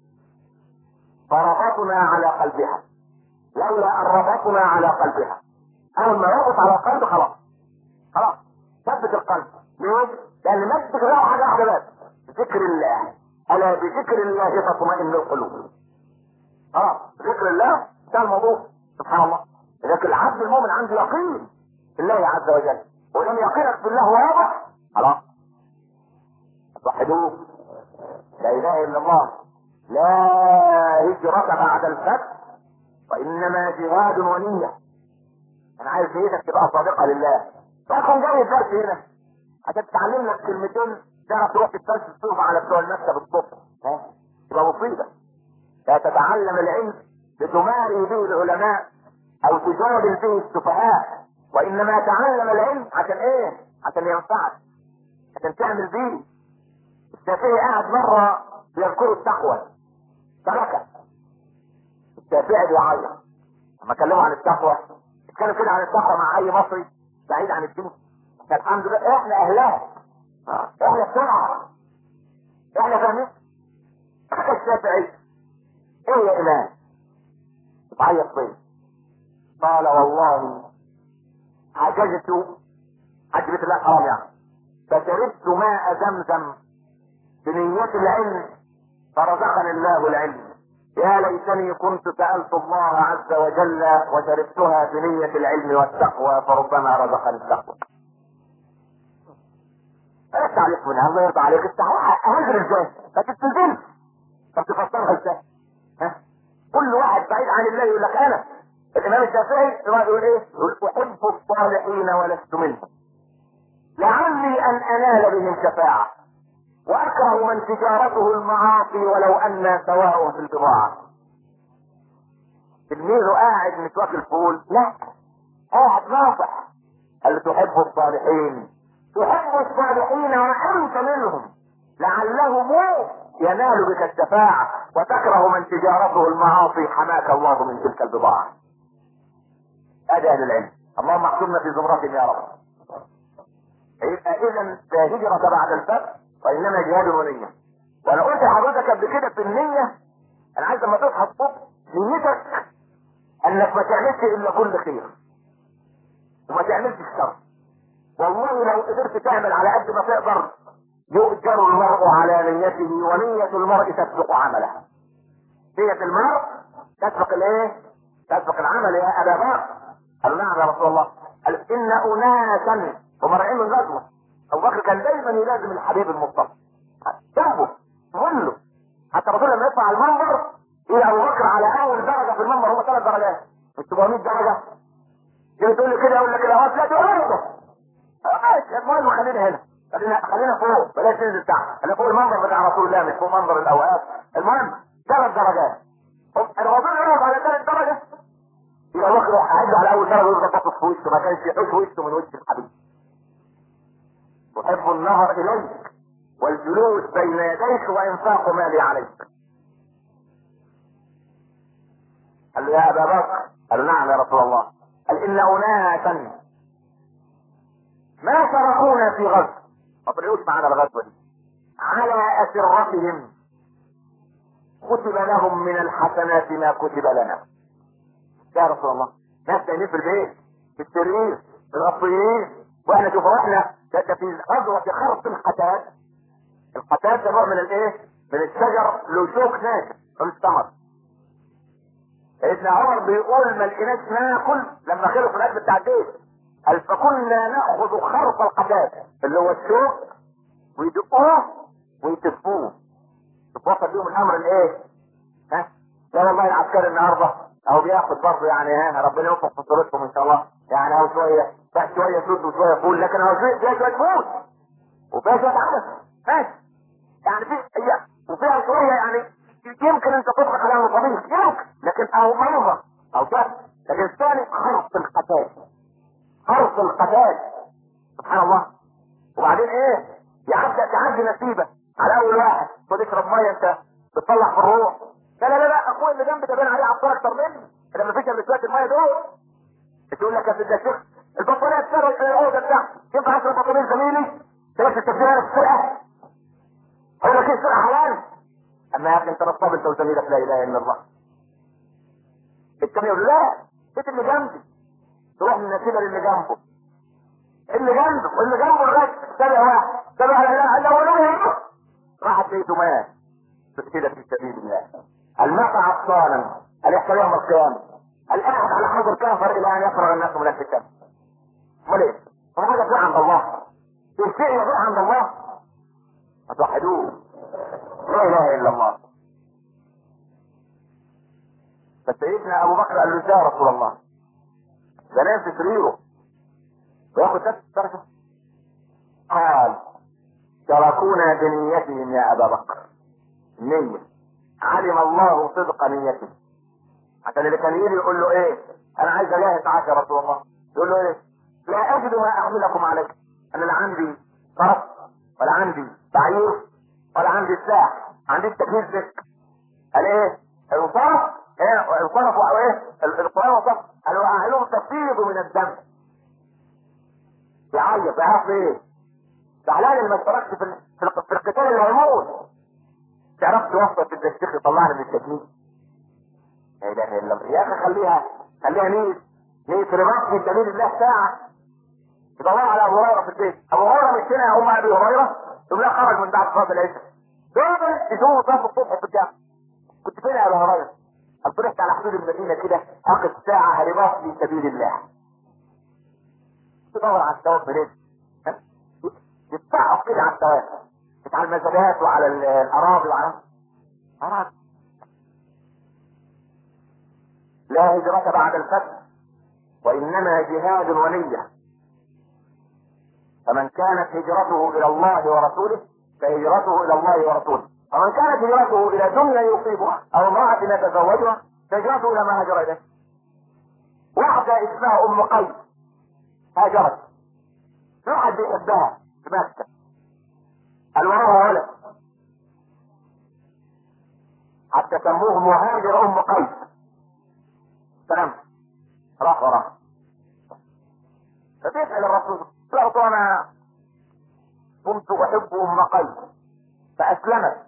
فربطنا على قلبها، لولا ان ربطنا على قلبها، اول ما يربط على القلب خلاص ثبت القلب. ليه؟ لان ما تذكر حاجه واحده بس، ذكر الله، الا بذكر الله تطمئن القلوب. ذكر الله ده الموضوع، سبحان الله. لكن العبد المؤمن عنده يقين بالله عز وجل، ولم يقينك بالله واضح خلاص وحدوه، لا اله الا الله، لا هجرة بعد الفتح وانما جهاد ونية. انا عايز نيتك تبقى صادقة لله. فاكم جاي الدرس هنا عشان تتعلم لك كلمتين تعرف تروح تشوف على بتوع المكتب الصبح، تبقى مصيبة. لا تتعلم العلم لتماري به العلماء او تجادل به السفهاء، وانما تعلم العلم عشان ايه؟ عشان ينفعك، عشان تعمل به. الشافعي قاعد مرة بيذكر التقوى تركه، الشافعي بيعيط لما كلموا عن التقوى، اتكلم كده عن التقوى مع اي مصري بعيد عن الدين. الحمد لله احنا اهلها، احنا بسرعة، احنا فاهمين. الشافعي ايه يا امام؟ تعيط فين؟ قال والله عجبت الله حرام يعني، فشربت ماء زمزم بنية العلم فرزقني الله العلم، يا ليتني كنت سألت الله عز وجل وشربتها بنية العلم والتقوى فربما رزقني التقوى. ايش عليك منها؟ الله يرضى عليك. الصحيح هنزل ازاي؟ ما تستنزلش، طب تفسرها ازاي؟ كل واحد بعيد عن الله يقول لك انا. الامام الشافعي يقول ايه؟ يقول احب الصالحين ولست منهم لعلي ان انال بهم شفاعة، واكره من تجارته المعاصي ولو ان سواء في البضاعة. تلميذه قاعد مش واكل فول، لا، قاعد ناصح، قال تحب الصالحين، تحب الصالحين وانت منهم لعلهم ينال بك الشفاعة، وتكره من تجارته المعاصي حماك الله من تلك البضاعة. ادي اهل العلم، اللهم احكمنا في زمرتهم يا رب. يبقى اذا لا هجرة بعد الفتح وانما جهاد ونية. وانا قلت لحضرتك قبل كده في النية، انا عايز لما تصحى الصبح نيتك انك ما تعملش الا كل خير وما تعملش الشر. والله لو قدرت تعمل على قد ما تقدر يؤجر المرء على نيته، ونية المرء تسبق عمله. نية المرء تسبق الايه؟ تسبق العمل يا ابا بكر. قال نعم يا رسول الله. قال ان اناسا هم رايحين من غزوه. ابو بكر كان دايما يلازم الحبيب المصطفى جنبه ظله، حتى الرسول لما يطلع على المنبر الى ابو بكر على اول درجه في المنبر، هم 3 درجات مش 700 درجه. تيجي تقول لي كده يقول لك كده لا تقول المهم خلينا هنا، خلينا فوق بلاش ننزل تحت. انا فوق المنبر بتاع رسول الله مش فوق منبر الاوقات. المهم 3 درجات. الرسول يقعد على 3 درجات يبقى بكر قاعد على اول درجه ويفضل باصص في وشه، ما كانش يحوش وشه من وش الحبيب. تحب النظر اليك والجلوس بين يديك وانفاق مالي عليك. قال له يا ابا بكر. قال له نعم يا رسول الله. قال ان اناسا ما شاركونا في غزو، ما طلعوش معنا الغزوه دي، على اسرتهم كتب لهم من الحسنات ما كتب لنا. يا رسول الله ناس تانيين في البيت في السرير الغطيين، واحنا شوفوا احنا في غزوه خرط القتاد. القتاد ده نوع من الايه؟ من الشجر له شوك ناشف من الثمر. سيدنا عمر بيقول ما لقيناش ناكل لما خلوا في الاكل بتاع الجيش. قال فكنا ناخذ خرط القتاد اللي هو الشوك ويدقوه ويتفوه. توصل بيهم الامر الايه؟ ها؟ لا والله العسكري النهارده اهو بياخد برضه يعني ها ربنا يوفق في صورتكم ان شاء الله، يعني اهو شويه شويه فلوس وشويه فول، لكن اهو فيها شويه فول وفيها شويه عدس ماشي، يعني في هي وفيها شويه يعني يمكن انت تطبخ عليها طبيخ يمكن، لكن اهو مرضى او كده. لكن الثاني خرط القتاد، خرط القتاد سبحان الله. وبعدين ايه؟ تعدي نسيبه على اول واحد خد اشرب ميه انت بتطلع في الروح. لا اخويا اللي جنبي ده باين عليه عطار اكتر مني، انا ما فيش الا شويه الميه دول. تقول لك يا سيدي يا شيخ البطاريه بتاعتي الاوضه بتاعتي ينفع اشرب بطاريه زميلي؟ تبقى التفسير في السرقه. اقول لك ايه السرقه حلال؟ اما يا اخي انت نصاب انت وزميلك لا اله الا الله. الثاني يقول لا بيت اللي جنبي، تروح من النسيبه للي جنبه، اللي جنبه لغايه سابع واحد سابع لا اله الا الله راحت بيته مات كده في سبيل الله. الماء عطانا الاحترام يوم القيامه، القاعد على حجر كافر الى ان يفرغ الناس من الكتاب. امال ايه؟ هذا في عند الله، الشيء يضيع عند الله ما توحدوه لا اله الا الله. فسيدنا ابو بكر قال له يا رسول الله ده ناس في سريره وياخد 3 درجات. قال تركونا بنيتهم يا ابا بكر، نية علم الله صدق نيته. عشان اللي كان يجي يقول له ايه انا عايز اجاهد معاك يا رسول الله، يقول له ايه لا اجد ما احملكم عليه، انا لا عندي فرس ولا عندي بعير ولا عندي سلاح، عندي تجهيز لك. قال ايه الفرس ايه الفرس وايه القران وصف قالوا اعلم تفيض من الدم. يعيط يعرف ايه زعلان اللي ما اشتركش في القتال اللي هيموت. تعرف توصل في الشيخ يطلعني من التجنيد. لا اله الا الله يا اخي خليها نية رباط في سبيل الله ساعة. يدور على ابو هريره في البيت، ابو هريره مش هنا يا ام ابي هريره يقول لها خرج من بعد صلاه العشاء دول يشوفوا صلاه الصبح في الجامع. كنت فين يا ابو هريره؟ قلت رحت على حدود المدينه كده اخذ ساعه رباط في سبيل الله. تدور على الثواب منين؟ يتسعف كده على الثواب، على المزادات وعلى الاراضي وعلى اراضي. لا هجرة بعد الفتح وانما جهاد ونية. فمن كانت هجرته الى الله ورسوله فهجرته الى الله ورسوله، ومن كانت هجرته الى دنيا يصيبها او امرأة يتزوجها فهجرته الى ما هاجر اليه. واحدة اسمها ام قيس هاجرت في واحد بيحبها في مكة، قال وراها ولد حتى سموه مهاجر ام قيس. سلام، راح وراها. فتسأل الرسول، قلت انا كنت احب ام قيس فاسلمت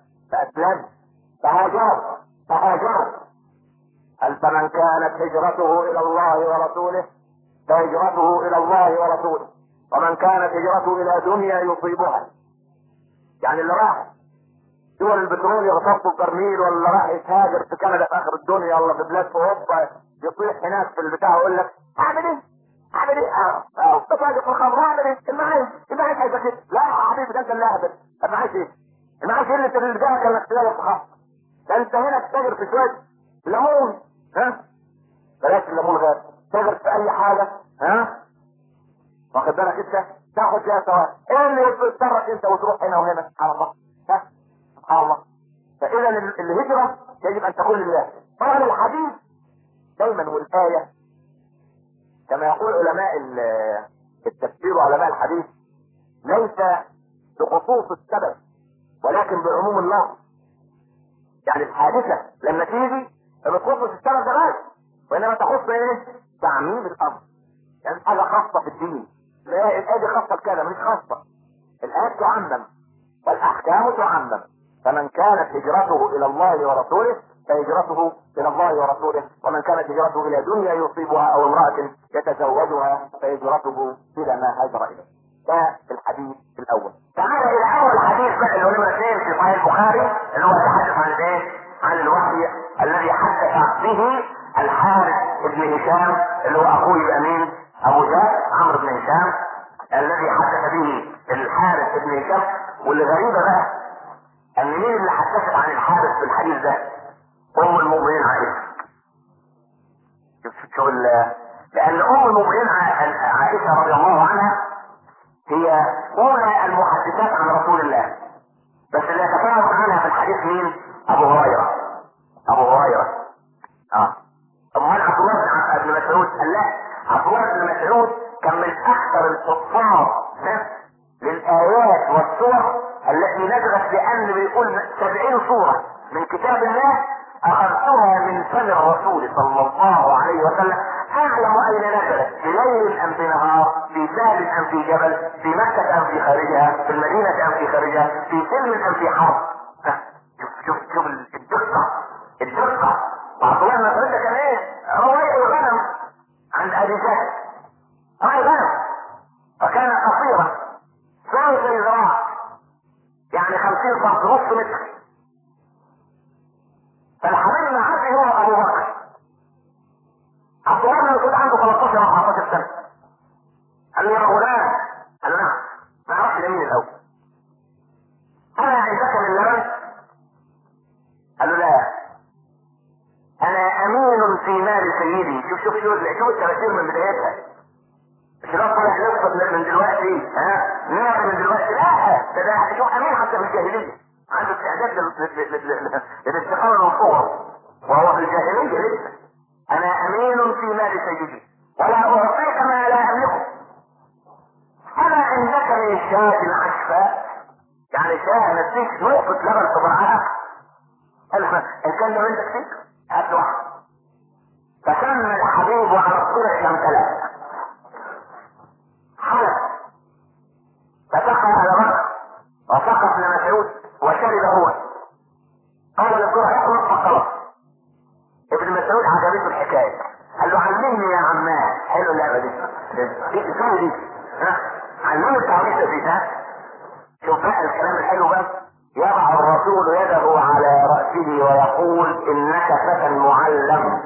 فهاجرت. قال فمن كانت هجرته الى الله ورسوله فهجرته الى الله ورسوله، ومن كانت هجرته الى دنيا يصيبها. يعني اللي راح دول البترول يغطسوا البرميل، ولا راح يتهاجر في كندا في اخر الدنيا، ولا في بلاد في اوروبا يطيح هناك في البتاع ويقول لك اعمل ايه؟ تتاجر في الخمر، اعمل ايه؟ المعاش عايزه كده. لا يا حبيبي، ده انت اللي اهبل. المعاش ايه؟ المعاش اللي جاك انك تتاجر في خمر. ده انت هنا تتاجر في شويه ليمون، ها؟ بلاش الليمون غير، تتاجر في اي حاجه، ها؟ واخد بالك انت؟ تاخد فيها ثواب. ايه اللي يضطرك انت وتروح هنا وهنا؟ سبحان الله، ها؟ سبحان الله. فاذا الهجره يجب ان تكون لله. طبعا الحديث دايما والايه كما يقول علماء التفسير وعلماء الحديث ليس بخصوص السبب ولكن بعموم اللفظ. يعني الحادثه لما تيجي ما بتخصش السبب ده بس، وانما تخص ايه؟ تعميم الامر. يعني حاجه خاصه في الدين، لا الايه دي خاصه بكذا، مش خاصه. الايه تعمم والاحكام تعمم. فمن كانت هجرته الى الله ورسوله فهجرته الى الله ورسوله، ومن كانت هجرته الى دنيا يصيبها او امرأة يتزوجها فهجرته الى ما هاجر اليه. ده الحديث الاول. تعال الى اول حديث بقى اللي هو نمرة 2 في صحيح البخاري، اللي هو يتحدث عن ايه؟ عن الوحي الذي حدث به الحارث بن هشام اللي هو اخوه الامين ابو جهل عمرو بن هشام، الذي حدث به الحارث بن هشام. واللي غريبة بقى ان مين اللي حدثت عن الحارث في الحديث ده؟ ام المؤمنين عائشة. شوف لان ام المؤمنين عائشة رضي الله عنها هي اولى المحدثات عن رسول الله، بس اللي يتفاوت عنها في الحديث مين؟ ابو هريرة. امال عبد الله بن مسعود؟ قال لا، عبد الله بن مسعود كان من اكثر الحفاظ للايات والسور التي نزلت، لان بيقول 70 سورة من كتاب الله اخذتها من فم الرسول صلى الله عليه وسلم، اعلم اين نزلت، في ليل ام في نهار، في سهل ام في جبل، في مكة ام في خارجها، في المدينة ام في خارجها، في سلم ام في حرب. شوف الدقة. وعبد الله بن مسعود كان ايه؟ رواية الغنم عند ابي جهل، راعي غنم، وكان قصيرا ثلث ذراع، يعني 50 سم، نص متر. فالحبيب ما عارف هو ابو بكر. عبد الله بن مسعود عنده 13 او 14 سنة. قال له يا غلام، قال له نعم، ما اعرفش مين الاول. انا عندك من لبن؟ قال له لا، انا امين في مال سيدي. شوف التفاسير من بدايتها، مش لا طالع نقصد من دلوقتي، نعم من دلوقتي، لا ده شوف امين حتى في الجاهليه عنده استعداد للاستقامه والقوه وهو في الجاهليه لسه. انا امين في مال سيدي ولا اعطيك ما لا املكه. انا عندك من شاة عشفاء، يعني شاة نديك نقطة لبن تبرعها، ان كان لو عندك فيك هات واحد. فسمى الحبيب على الصلح لم تلك حلف، فسقى على بكر وسقى ابن مسعود وشرب هو. قال للصلح اخلص فخلص. ابن مسعود عجبته الحكايه، قال له علمني يا عماه. حلو اللعبه دي، دي علمني التعويذه دي. شوف بقى الكلام الحلو بقى. يضع الرسول يده على رأسه ويقول انك فتى معلم.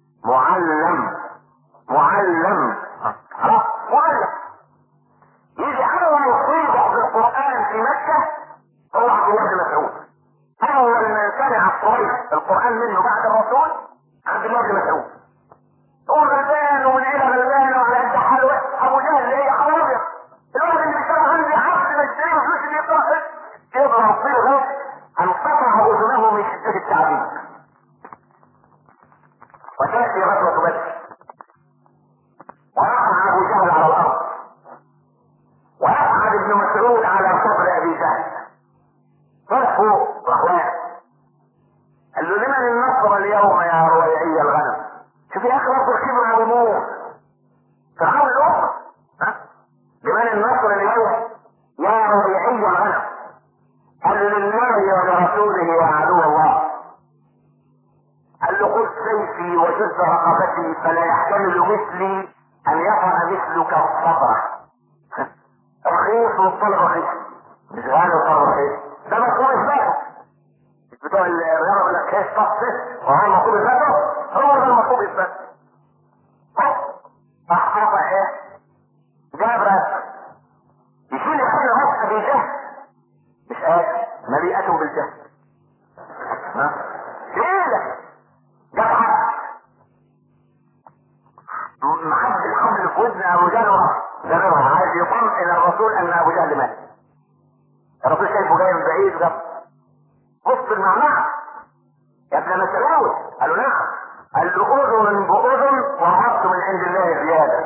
خلاص معلم. يجي اول صيغة في القرآن في مكة هو عبد الله بن مسعود. اول من سمع القرآن منه بعد الرسول عبد الله بن مسعود. هو غلبان ومن عيلة غلبان وعلى قد حاله. ابو جهل اللي هي حرامية، الواحد اللي بيشتغل عندي عبد مشتري وفلوس اللي يضرب فيه غلط انقطع اذنه من شدة التعذيب. وتأتي غزوة بدر ويقع ابو جهل على الارض مسعود على صدر ابي جهل، طلع فوق واخوان قال له لمن النصر اليوم يا رويعي الغنم؟ شوف يا اخي رب الكبر والموت فرعون الامه، لمن النصر اليوم يا رويعي الغنم؟ قال له لله ولرسوله وعدو الله. قال له خذ سيفي وجز رقبتي فلا يحتمل مثلي ان يفعل مثلك الصبر. رخيص والطلب رخيص، مش غالي والطلب رخيص، ده مطلوب اثباته. بتوع الرياضه يقول لك كيف تصف وهو المطلوب اثباته، هو ده المطلوب اثباته. راح رفع ايه؟ جاب راسه يشيل كل راسه بالجهل، مش قادر، مليئة بالجهل. شيله جاب حد محد الحبل في وزن ابو جهل زمان عايز يطمئن الرسول ان ابو جهل مات. الرسول شايفه جاي من بعيد جاب بص المعنى يا ابن مسعود، قالوا نعم، قال له اذن باذن وعرفت من عند الله زياده.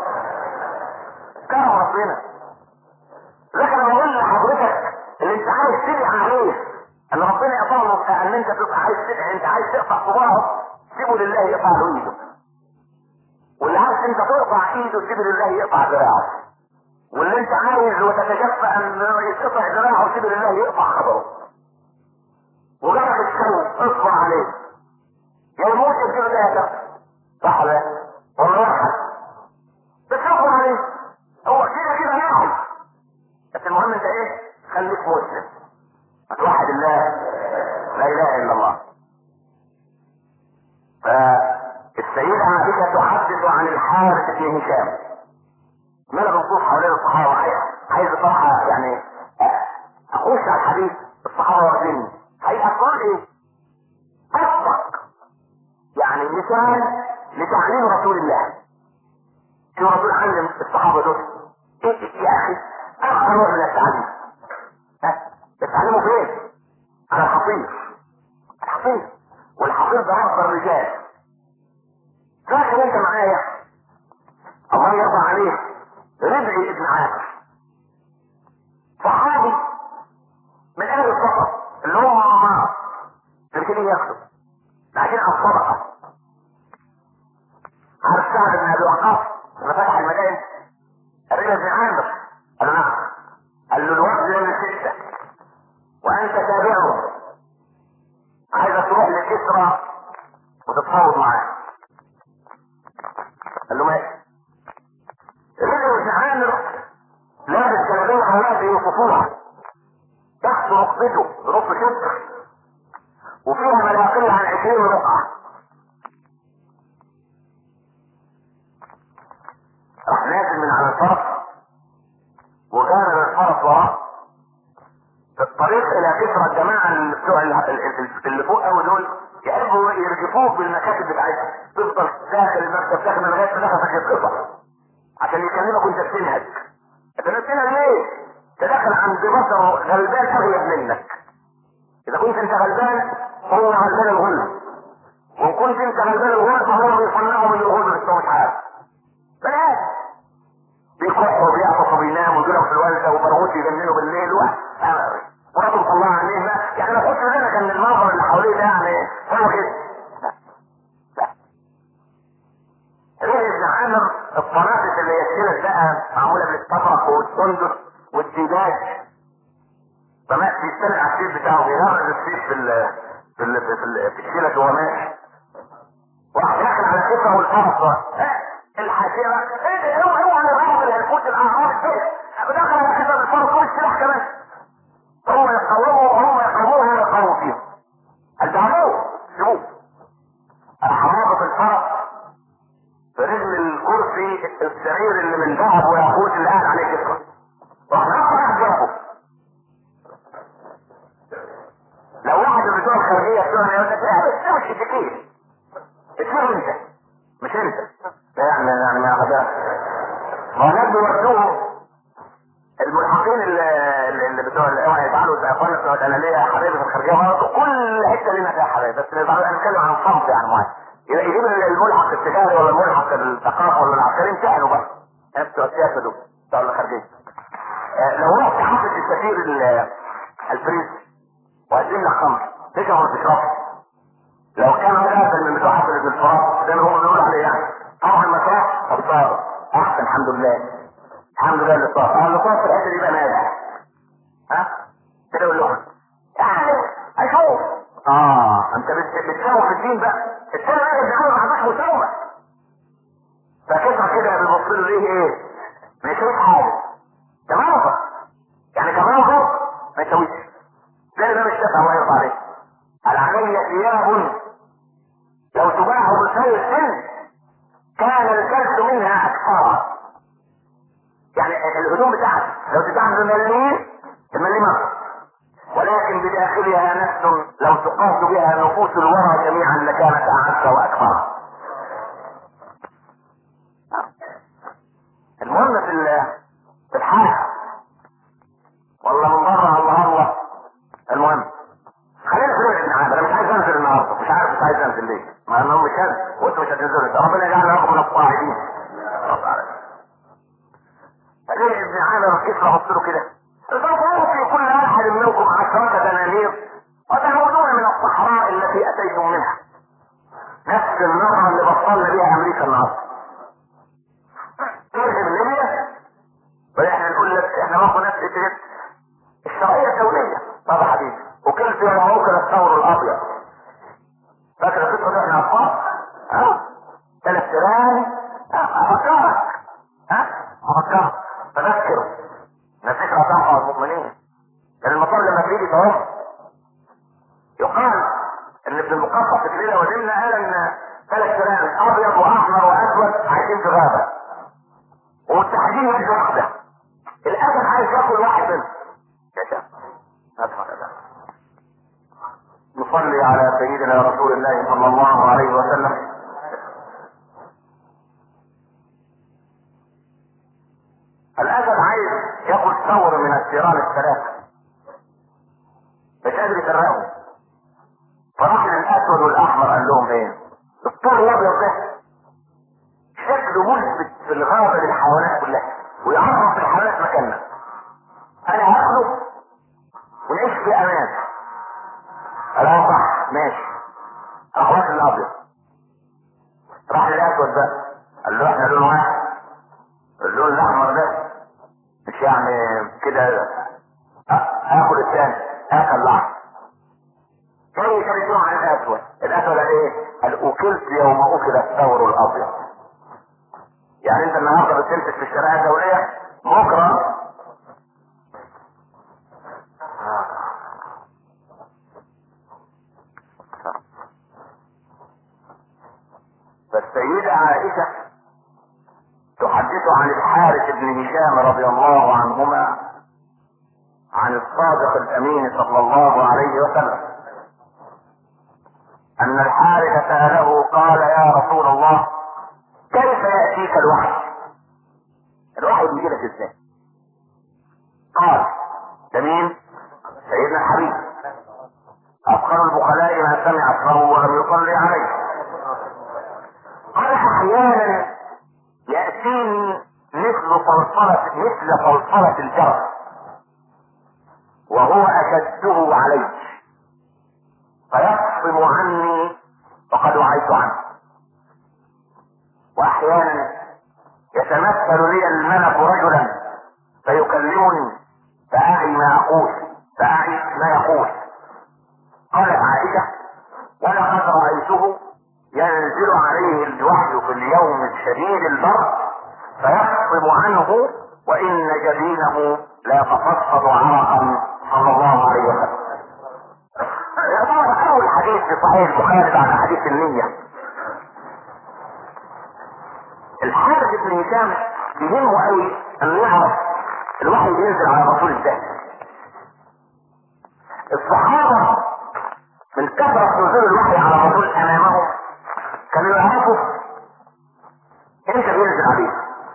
كرم ربنا. لكن انا بقول لحضرتك اللي انت عايز تدعي عليه ان ربنا يطلب ان انت تبقى عايز تدعي، انت عايز تقطع صباعه سيبه لله يقطع له ايده، واللي عايز انت تقطع ايده سيبه لله يقطع ذراعه، واللي انت عايز وتتشفى ان يقطع ذراعه سيبه لله يقطع خبره. وجرب الشوق اصبر عليه يا يموت يصير ده يا صح ولا ولا واحد بس اصبر عليه، هو كده كده يعرف. بس المهم انت ايه؟ خليك مسلم، توحد الله، لا اله الا الله. فالسيدة عائشة تحدث عن الحارث بن هشام. ماذا بنصوص حوالين الصحابة؟ عايز بصراحة يعني اخش على الحديث الصحابة واخديني هيأثروا ايه؟ اصدق يعني مثال لتعليم رسول الله. شو الرسول علم الصحابة دول؟ ايه يا اخي اخر نوع من التعليم. بتعلموا فين؟ على الحصير. الحصير والحصير ده رب الرجال. فاكر انت معايا الله يرضى عليه ربعي ابن عامر صحابي من اهل الصفا اللي هم تركين ياخدوا لكن على الصدقه. عارف سعد بن ابي وقاص لما فتح المدائن الرجل ابن عامر قال له نعم، قال له الوفد للستة وانت تابعه، عايزك تروح لكسرى وتتفاوض معاه. قال له ماشي. الرجل ابن عامر لابس جلابيه حوالي يوصفوها تحت ركبته نص شبر وفيها ما لا يقل عن 20 رقعه. راح نازل من على الفرس وكان الفرس وراه في الطريق الى كسرى. الجماعه اللي فوق قوي دول يحبوا يرجفوك بالمكاتب بتاعتهم، تفضل داخل المكتب داخل لغايه ما نفسك يتقطع عشان يكلمك وانت بتنهج. انت بتنهج ليه؟ انت داخل عند بشر غلبان اغلب منك. اذا كنت انت غلبان فهو غلبان الغلب، وان كنت انت غلبان الغلب فهو بيصنعه من الغلب بس هو مش عارف. بلاش بيكحوا وبيعطفوا وبيناموا ويجيلهم في الوالده وبرغوث يجننوا بالليل ورحمة الله عليه ما يعني ما كنتش بالك ان المنظر اللي حواليه ده يعني هو كده. لا رجل ابن عامر الطنافس اللي هي السلة بقى معمولة بالطبق والسندس والديباج فما بيستلع على السيف بتاعه بيغرز السيف في السلة جوه ماشي وراح داخل على الكسرة والفرس الحاسرة ايه هو على الرغم اللي هيفوت الاعراض كده داخل على الكسرة والفرس والسلاح كمان هم يقوموا وهم يقوموها ويقوموا فيهم. الجعلوه سيبوه الحرابة الفرس في رجل الكرسي السرير اللي من ذهب وياقوت اللي قاعد عليه كسرى راح نقطع جنبه. لو واحد من بتوع الخارجية بتوعنا يقول لك لا بس ده مش اتكيل اسمه انت مش انت يعني ما خدها ما هناك بيودوه الملحقين اللي بتوع الاوعى يفعلوا زي اخوانا بتوع الانانيه حبايبي في الخارجيه برضه كل حته لنا فيها حبايب بس نتكلم عن صمت يعني معين يجيب الملحق التجاري ولا الملحق الثقافه ولا العسكري امتحنوا بقى بتوع السياسه دول بتوع الخارجيه لو رحت حافظ السفير الفريز وقدم لك خمر تشرب ولا تشرب؟ لو كان مقابل من بتوع حفلة الفرات زي ما هم بيقولوا عليه يعني طبعا ما صار طب صار احسن الحمد لله. الحمد لله اللي صار اللي صار في الحته دي بقى ناجح. ها كده يقول له يعني اشوف انت بتساوي في الدين بقى الثاني بقى بيعمل ما عندوش مساومه فكسر كده بيبص له ليه ايه؟ ما يسويش حاجه ده منظر يعني كمنظر ما يسويش زي ده مش تفهم الله يرضى عليه. قال علي ثياب لو تباع بسوي السن كان الكلس منها اكثر. يعني الهدوم بتاعتي لو تباع بمليين المليين اكثر ولكن بداخلها نفس لو تقاس بها نفوس الورى جميعا لكانت اعز واكثر. المهم في الحاجة والله من بره الله المهم خلينا في ابن عامر. انا مش عايز انزل النهارده مش عارف مش عايز انزل ليه مع انهم مش هنزل وانتوا مش هتنزلوا ربنا يجعلنا لكم من القاعدين. فليه ابن عامر كيف ببص له كده في كل احد منكم 10 دنانير وتعودون من الصحراء التي اتيتم منها. نفس النظره اللي بطلنا بها امريكا النهارده ترجم ليبيا واحنا نقول لك احنا باخد نفس الشرعيه الدوليه. طب يا حبيبي وكلت يا موكل الثور الابيض فاكر القصه دي احنا اطفال 3 تيران افكرك تذكر نفسك رفعها المؤمنين. لان المطار لما تيجي تروح يقال ان ابن المقفى في الليله ودمنا قال ان 3 تيران ابيض واحمر واسود عايشين في غابه ومتحدين في واحده الاسد عايز ياكل واحد منهم يا شيخ نصلي على سيدنا رسول الله صلى الله عليه وسلم. الاسد عايز ياكل ثور من الثيران الثلاثه مش قادر يفرقهم فراح للاسود والاحمر قال لهم ايه؟ الطور الابيض ده شكله ملفت في الغابه للحيوانات كلها ويعرف الحيوانات مكاننا انا هاخده ونعيش في امان. قال صح ماشي. راح واخد الابيض راح للاسود بقى قال له احنا لون واحد اللون الاحمر ده مش يعني كده اخد الثاني اكل الاحمر كانوا يشاركون عن الاسود. الاسود ايه؟ قال اكلت يوم اكل الثور الابيض. يعني انت النهارده بتمسك في الشريعه الدوليه بكره فالسيدة عائشة تحدث عن الحارث بن هشام رضي الله عنهما عن الصادق الامين صلى الله عليه وسلم ان الحارث سأله قال يا رسول الله كيف يأتيك الوحي؟ الوحي بيجي لك ازاي؟ قال ده مين؟ سيدنا الحبيب افقر البخلاء ما سمع اكثره ولم يصلي عليه. قال احيانا يأتيني مثل صلصلة الجرس وهو اشده علي فيفصم عني وقد وعيت عنه. واحيانا يتمثل لي الملك رجلا فيكلمني فاعي ما يقول. قالت عائشة ولقد رأيته ينزل عليه الوحي في اليوم الشديد البرد فيفصم عنه وان جبينه لا يتفصد عرقا صلى الله عليه وسلم. يعتبر اول حديث في صحيح البخاري بعد حديث النية. الحارث بن هشام يهمه قوي انه يعرف الوحي بينزل على الرسول ازاي. الصحابة من كثرة نزول الوحي على الرسول امامهم كانوا يعرفوا امتى بينزل عليه.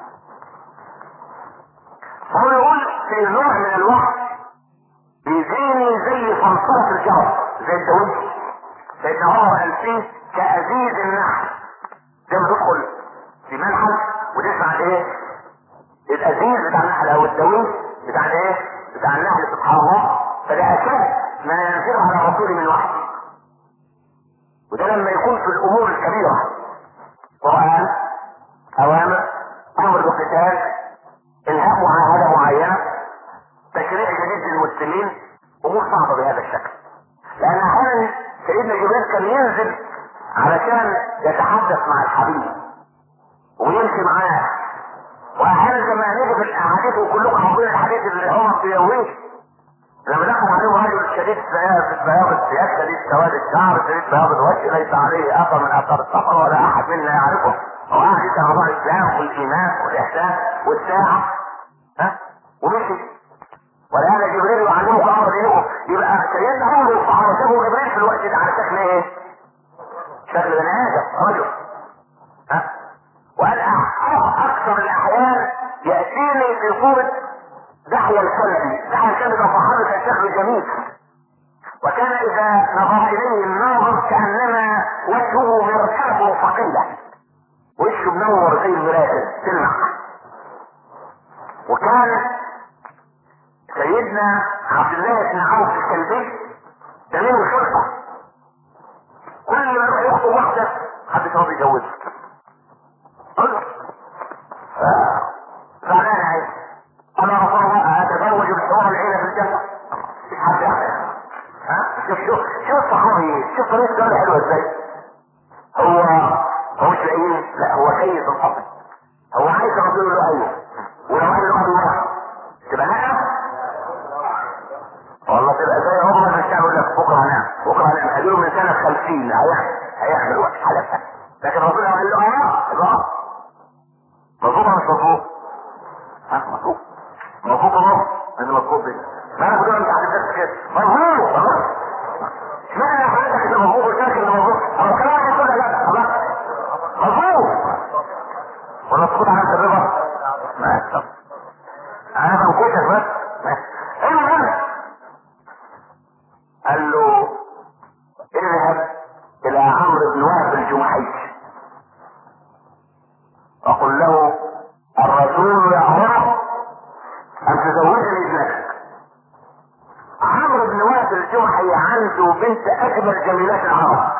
هو يقول في نوع من الوحي بيجيني زي صنصرة الجرس زي الدويش سيدنا عمر قال فيه كأزيز النحل زي ما تدخل في منحل وتسمع ايه؟ الأزيز بتاع النحل او الدويش بتاع الايه؟ بتاع النحل سبحان الله. فده اشد ما ينزل على الرسول من وحي. وده لما يكون في الامور الكبيره، قرآن، اوامر، امر بالقتال، انهاء معاهده معينه، تشريع جديد للمسلمين، امور صعبه بهذا الشكل. لان احيانا سيدنا جبريل كان ينزل علشان يتحدث مع الحبيب ويمشي معاه. واحيانا زي ما نيجي في الاحاديث وكلكم حافظين الحديث اللي هو في يومين لما دخل عليه رجل شديد بياض الثياب، شديد سواد الشعر، شديد بياض الوجه، ليس عليه اثر من اثار السفر ولا احد منا يعرفه، وقعد يسال موضوع الاسلام والايمان والاحسان والساعه، ومشي. ولهذا جبريل يعلمك امر دينكم. يبقى سيدنا عمر والصحابه شافوا جبريل في الوقت ده على شكل ايه؟ شكل بني ادم، رجل. وقال اكثر الاحيان ياتيني في صوره دحية الكلبي. دحية الكلبي ده صحابي كان شكله جميل، وكان اذا نظر اليه الناظر كانما وجهه مركبه ثقيله، وشه منور زي المرايه تلمع. وكان سيدنا عبد الله بن عوف الكلبي جميل الخلقه، كل ما يروح يخطب واحده حد يقعد يجوزها. زعلان عايز انا رسول الله اتزوج بالحور العين في الجنه. مش حد يعمل. شوف الصحابي، شوف طريقه الجوله حلوه ازاي. هو مش لاقيه، لا هو كيف الحق. هو عايز الرسول له ايوه، ولو قال له الله تبقى لا والله تبقى زي عمر ما الشعب يقول لك بكره هنعمل، بكره هنعمل، هجيله من سنه 50 هيعمل وقت حلفها. لكن الرسول قال له الله مظبوط ولا مش مظبوط؟ مظبوط مظبوط الله انت مظبوط دي. ما انا بقول انت هتبدا كده مظبوط خلاص. اشمعنى حضرتك اللي مظبوط والشركه اللي مظبوط؟ انا كلامك يقول لا خلاص مظبوط ولا تسكت عن الرضا؟ ماشي انا بنكشف بس. المهم قال له اذهب الى عمرو بن وهب الجمحي وقل له الرسول يأمرك ان تزوجني ابنك. عمرو بن وهب الجمحي عنده بنت اجمل جميلات العرب،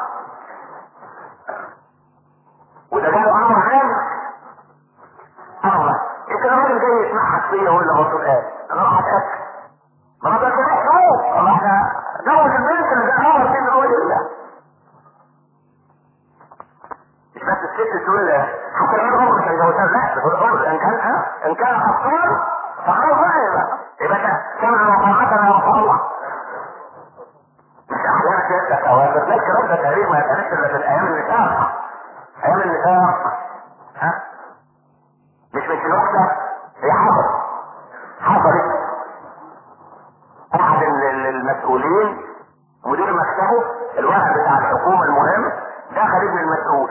وده قالوا امر عام. الله انت الراجل جاي يسمعك فيا ولا الرسول قال انا راح اتاكد ما انا بقول شوف الله احنا نوز البنت اللي ده امر فيه نقول الله. مش بس الست تقول حتى لو الامر مش هيجوزها، لا تقول الامر ان كان اطفال فخلاص بقى يبقى سمع وطاعتنا وطاعة الله. مش احيانا سيادتك اوامر، لا الكلام ده تقريبا ما يتعرفش الا في الايام النفاق. ايام النفاق مش الوحده هي حصلت احد المسؤولين مدير مكتبه الواحد بتاع الحكومه المهم دخل ابن المسؤول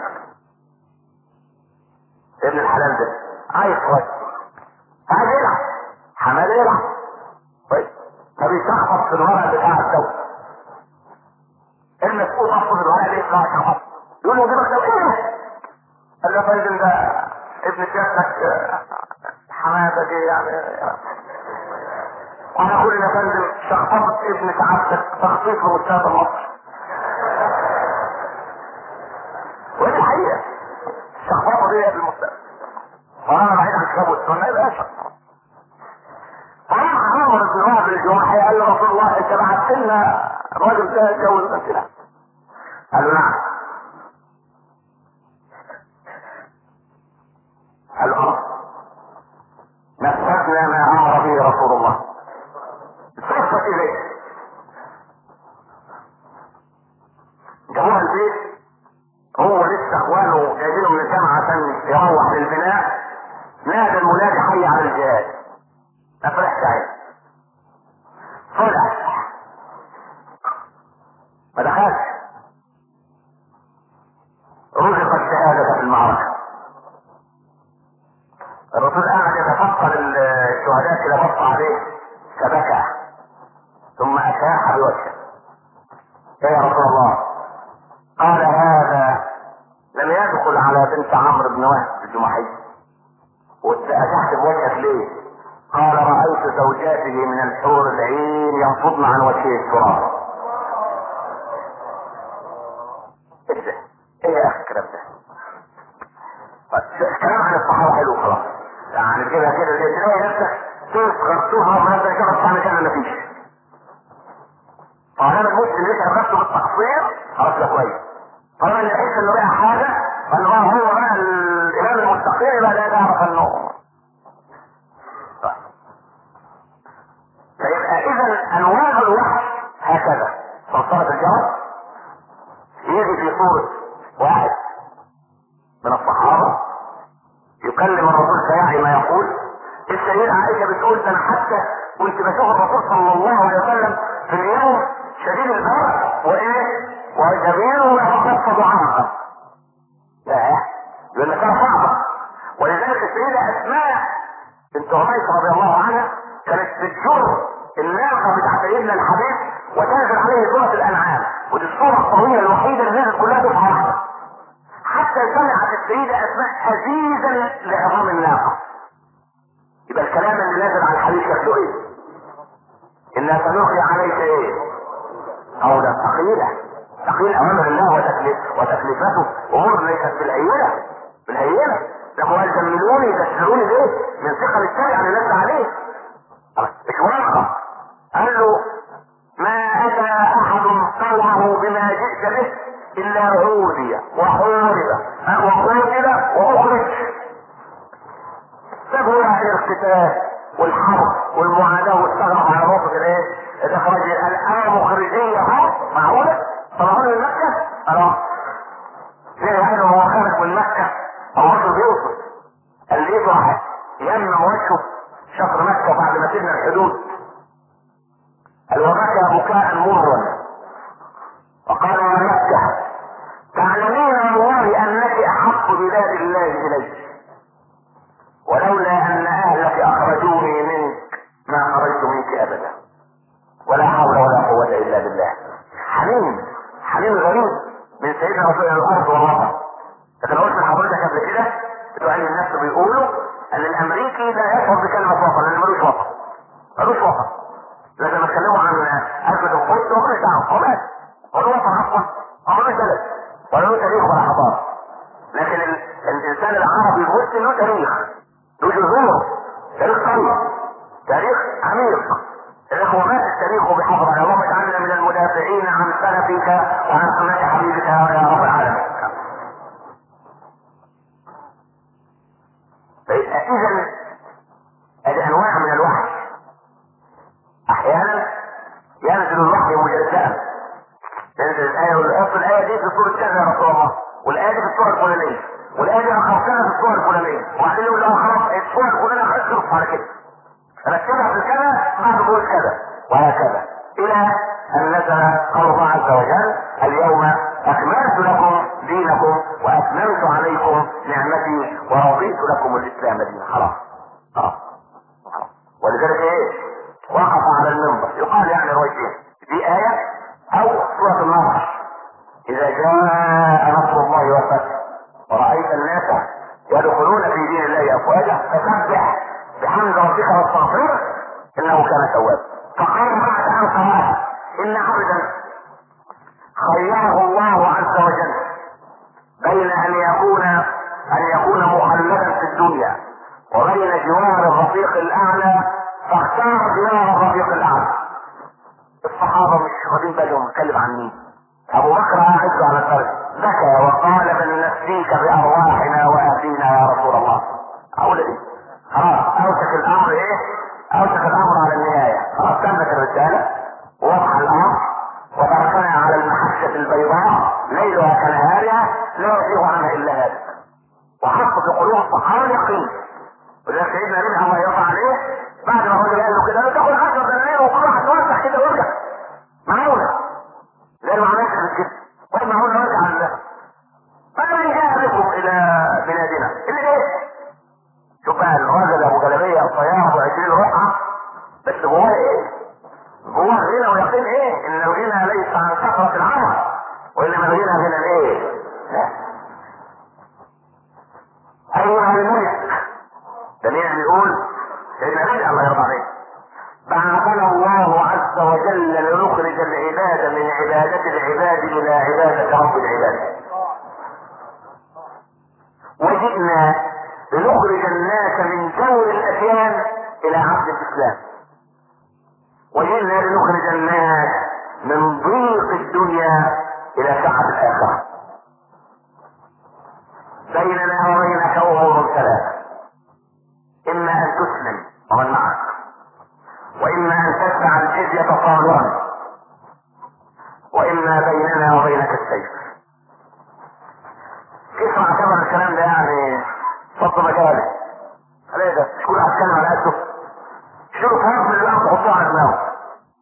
ابن الحلال ده عايز كويس عايز يلعب حماده يلعب طيب فبيشخص في الورق بتاع الدوله. المسؤول اصلا الورق ده يطلع شخص يقول له جيبك لو ايه؟ قال له يا فندم ده ابن سيادتك حماده جه يعني انا اقول يا فندم شخصت ابن سعادتك تخطيط لمستشفى مصر. ودي الحقيقه الشخصات دي في المستشفى وانا بعيد عن الكتاب والسنه يبقى شخص. فراح عمرو بن وهب الجمحي قال له رسول الله انت بعت لنا الراجل ده يتجوز بنتنا. قال له نعم. قال له نفذنا ما امر به رسول الله. صفت اليه جابوها البيت، هو لسه اخوانه جايبينه من الجامعه عشان يروح للبناء، نادى المنادي حي على الجهاد. افرح سعيد طلع ما دخلش، رزق الشهاده في المعركه. الرسول قاعد يتفقد الشهداء كده بص عليه فبكى ثم اشاح بوجهه. يا رسول الله قال هذا لم يدخل على بنت عمرو بن وهب الجمحي واشاحت بوجهك ليه؟ قال رايت رأيت زوجاته من الحور العين ينفضن عن وجهه التراب. ايه ده؟ ايه يا اخي الكلام ده؟ الكلام عن الصحابة حلو خلاص، يعني كده تلاقي نفسك تصغر تهرب من هذا الشخص عن كان مفيش. طالما المسلم يشعر نفسه بالتقصير خلاص ده كويس. طالما اللي يحس انه بقى حاجة فانه هو بقى الامام المستقيم يبقى لا يعرف انه. فيبقى اذا انواع الوحي هكذا. صلصلة الجرس يجي في صورة واحد من الصحابة يكلم الرسول فيعي ما يقول. السيدة عائشة بتقول انا حتى كنت بشوف الرسول صلى الله عليه وسلم في اليوم شديد البرد وايه وجميل يتخفض عنها. لا يقول لك انا صعبة. ولذلك السيدة اسماء بنت عميس رضي الله عنها كانت بتجر الناقة بتاعت سيدنا الحبيب وتنزل عليه سورة الانعام، ودي السورة الطويلة الوحيدة اللي نزلت كلها دفعة واحدة. حتى سمعت السيدة اسماء حزيزا لعظام الناقة. يبقى الكلام اللي نازل على الحبيب شكله ايه؟ إنا سنلقي عليك ايه؟ قولا ثقيلا. ثقيل اوامر الله وتكليفاته امور ليست بالهينة. ده هو يجملوني يدسروني ليه؟ من ثقل الشرع اللي نزل عليه. مش واقع. قال له ما اتى احد طوعه بما جئت به الا عودي وحورب وقتل واخرج. سابوا يعني القتال والحرب والمعاداة واستغرق على موقف الايه؟ الاخراج. الآية مخرجية اهو معقولة؟ طلعوا من مكة؟ خلاص. ليه يعني هو خارج من مكة؟ هو وجهه بيوصل. قال ليه راح يمنع وجهه شطر مكة بعد ما سيبنا الحدود. قال وبكى بكاء مرا وقال يا مكة تعلمين والله انك احب بلاد الله الي، ولولا ان اهلك اخرجوني منك ما خرجت منك ابدا، ولا حول ولا قوة الا بالله. حنين غريب من سيدنا رسول الارض والوطن. لكن قلت لحضرتك قبل كده بتوع علم النفس بيقولوا ان الامريكي لا يشعر بكلمة وطن لان ملوش وطن. لازم اتكلموا عن ازمة القدس ومالوش دعوة وبس. هو وطن اصلا ملوش بلد ولا له تاريخ ولا حضارة. لكن الانسان العربي المسلم له تاريخ، له جذور، تاريخ قوي، تاريخ عميق. الاخوة مات التاريخ بحضر. اللهم اجعلنا من المدافعين عن سلفك وعن سنة حبيبك يا رب العالمين. اذا هذه انواع من الوحي. احيانا ينزل الوحي مجزأ، تنزل الآية والأصل الآية دي في سورة كذا يا رسول الله، والآية دي في السورة الفلانية، والآية دي أخرتها في السورة الفلانية، وبعدين يقول له خلاص السورة الفلانية خلص على كده. ركبها في كذا بعد قول كذا وهكذا إلى أن نزل قول الله عز وجل اليوم أكملت لكم دينكم وأتممت عليكم نعمتي ورضيت لكم الإسلام دينا. خلاص. ولذلك إيه؟ وقف على المنبر يقال يعني روايتين دي آية او سورة النصر اذا جاء نصر الله والفتح ورأيت الناس يدخلون في دين الله افواجا فسبح بحمد ربك واستغفره انه كان توابا. فقال بعد ان قال ان عبدا خيره الله عز وجل بين ان يكون مخلدا في الدنيا وبين جوار الرفيق الاعلى فاختار جوار الرفيق الاعلى. الصحابة مش واخدين بالهم بيتكلم عن مين. ابو بكر اعز على الفرد بكى وقال بل نفديك بارواحنا واهلينا يا رسول الله. اقول ايه؟ خلاص اوشك الامر ايه؟ اوشك الامر على النهاية. خلاص تمت الرسالة ووضح الامر وتركنا على المحجة البيضاء ليلها كنهارها لا يزيغ عنها الا هذا. وحط في قلوب الصحابة اليقين. وده سيدنا ربح الله يرضى عليه بعد ما الراجل قال له كده لو تاخد 10 دنانير وكل واحد توسع كده وارجع معقولة زي ما عملت في الجسم واحد معقولة وارجع على الله. فمن جاء بكم الى بلادنا اللي ايه؟ شوف بقى الراجل ابو جلابية الطيارة و20 رقعة بس جواه ايه؟ جواه غنى ويقين ايه؟ ان الغنى ليس عن كثرة العمل وانما الغنى غنى الايه؟ لا. ايها الملك ده مين بيقول؟ سيدنا علي الله يرضى عليه عز وجل لنخرج العباد من عبادة العباد الى عبادة رب العباد، وجئنا لنخرج الناس من جور الاديان الى عبد الاسلام، وجئنا لنخرج الناس من ضيق الدنيا الى سعة الاخرة. بيننا وبينك امور ثلاثة: اما ان تسلم ومن معك، واما ان تدفع الجزية صابرا، واما بيننا وبينك السيف. كيف اعتبر الكلام ده يعني صد مجالي؟ ليه ده؟ مش كل واحد يتكلم على قده؟ شيلوا فهم من الارض حطوه على دماغه.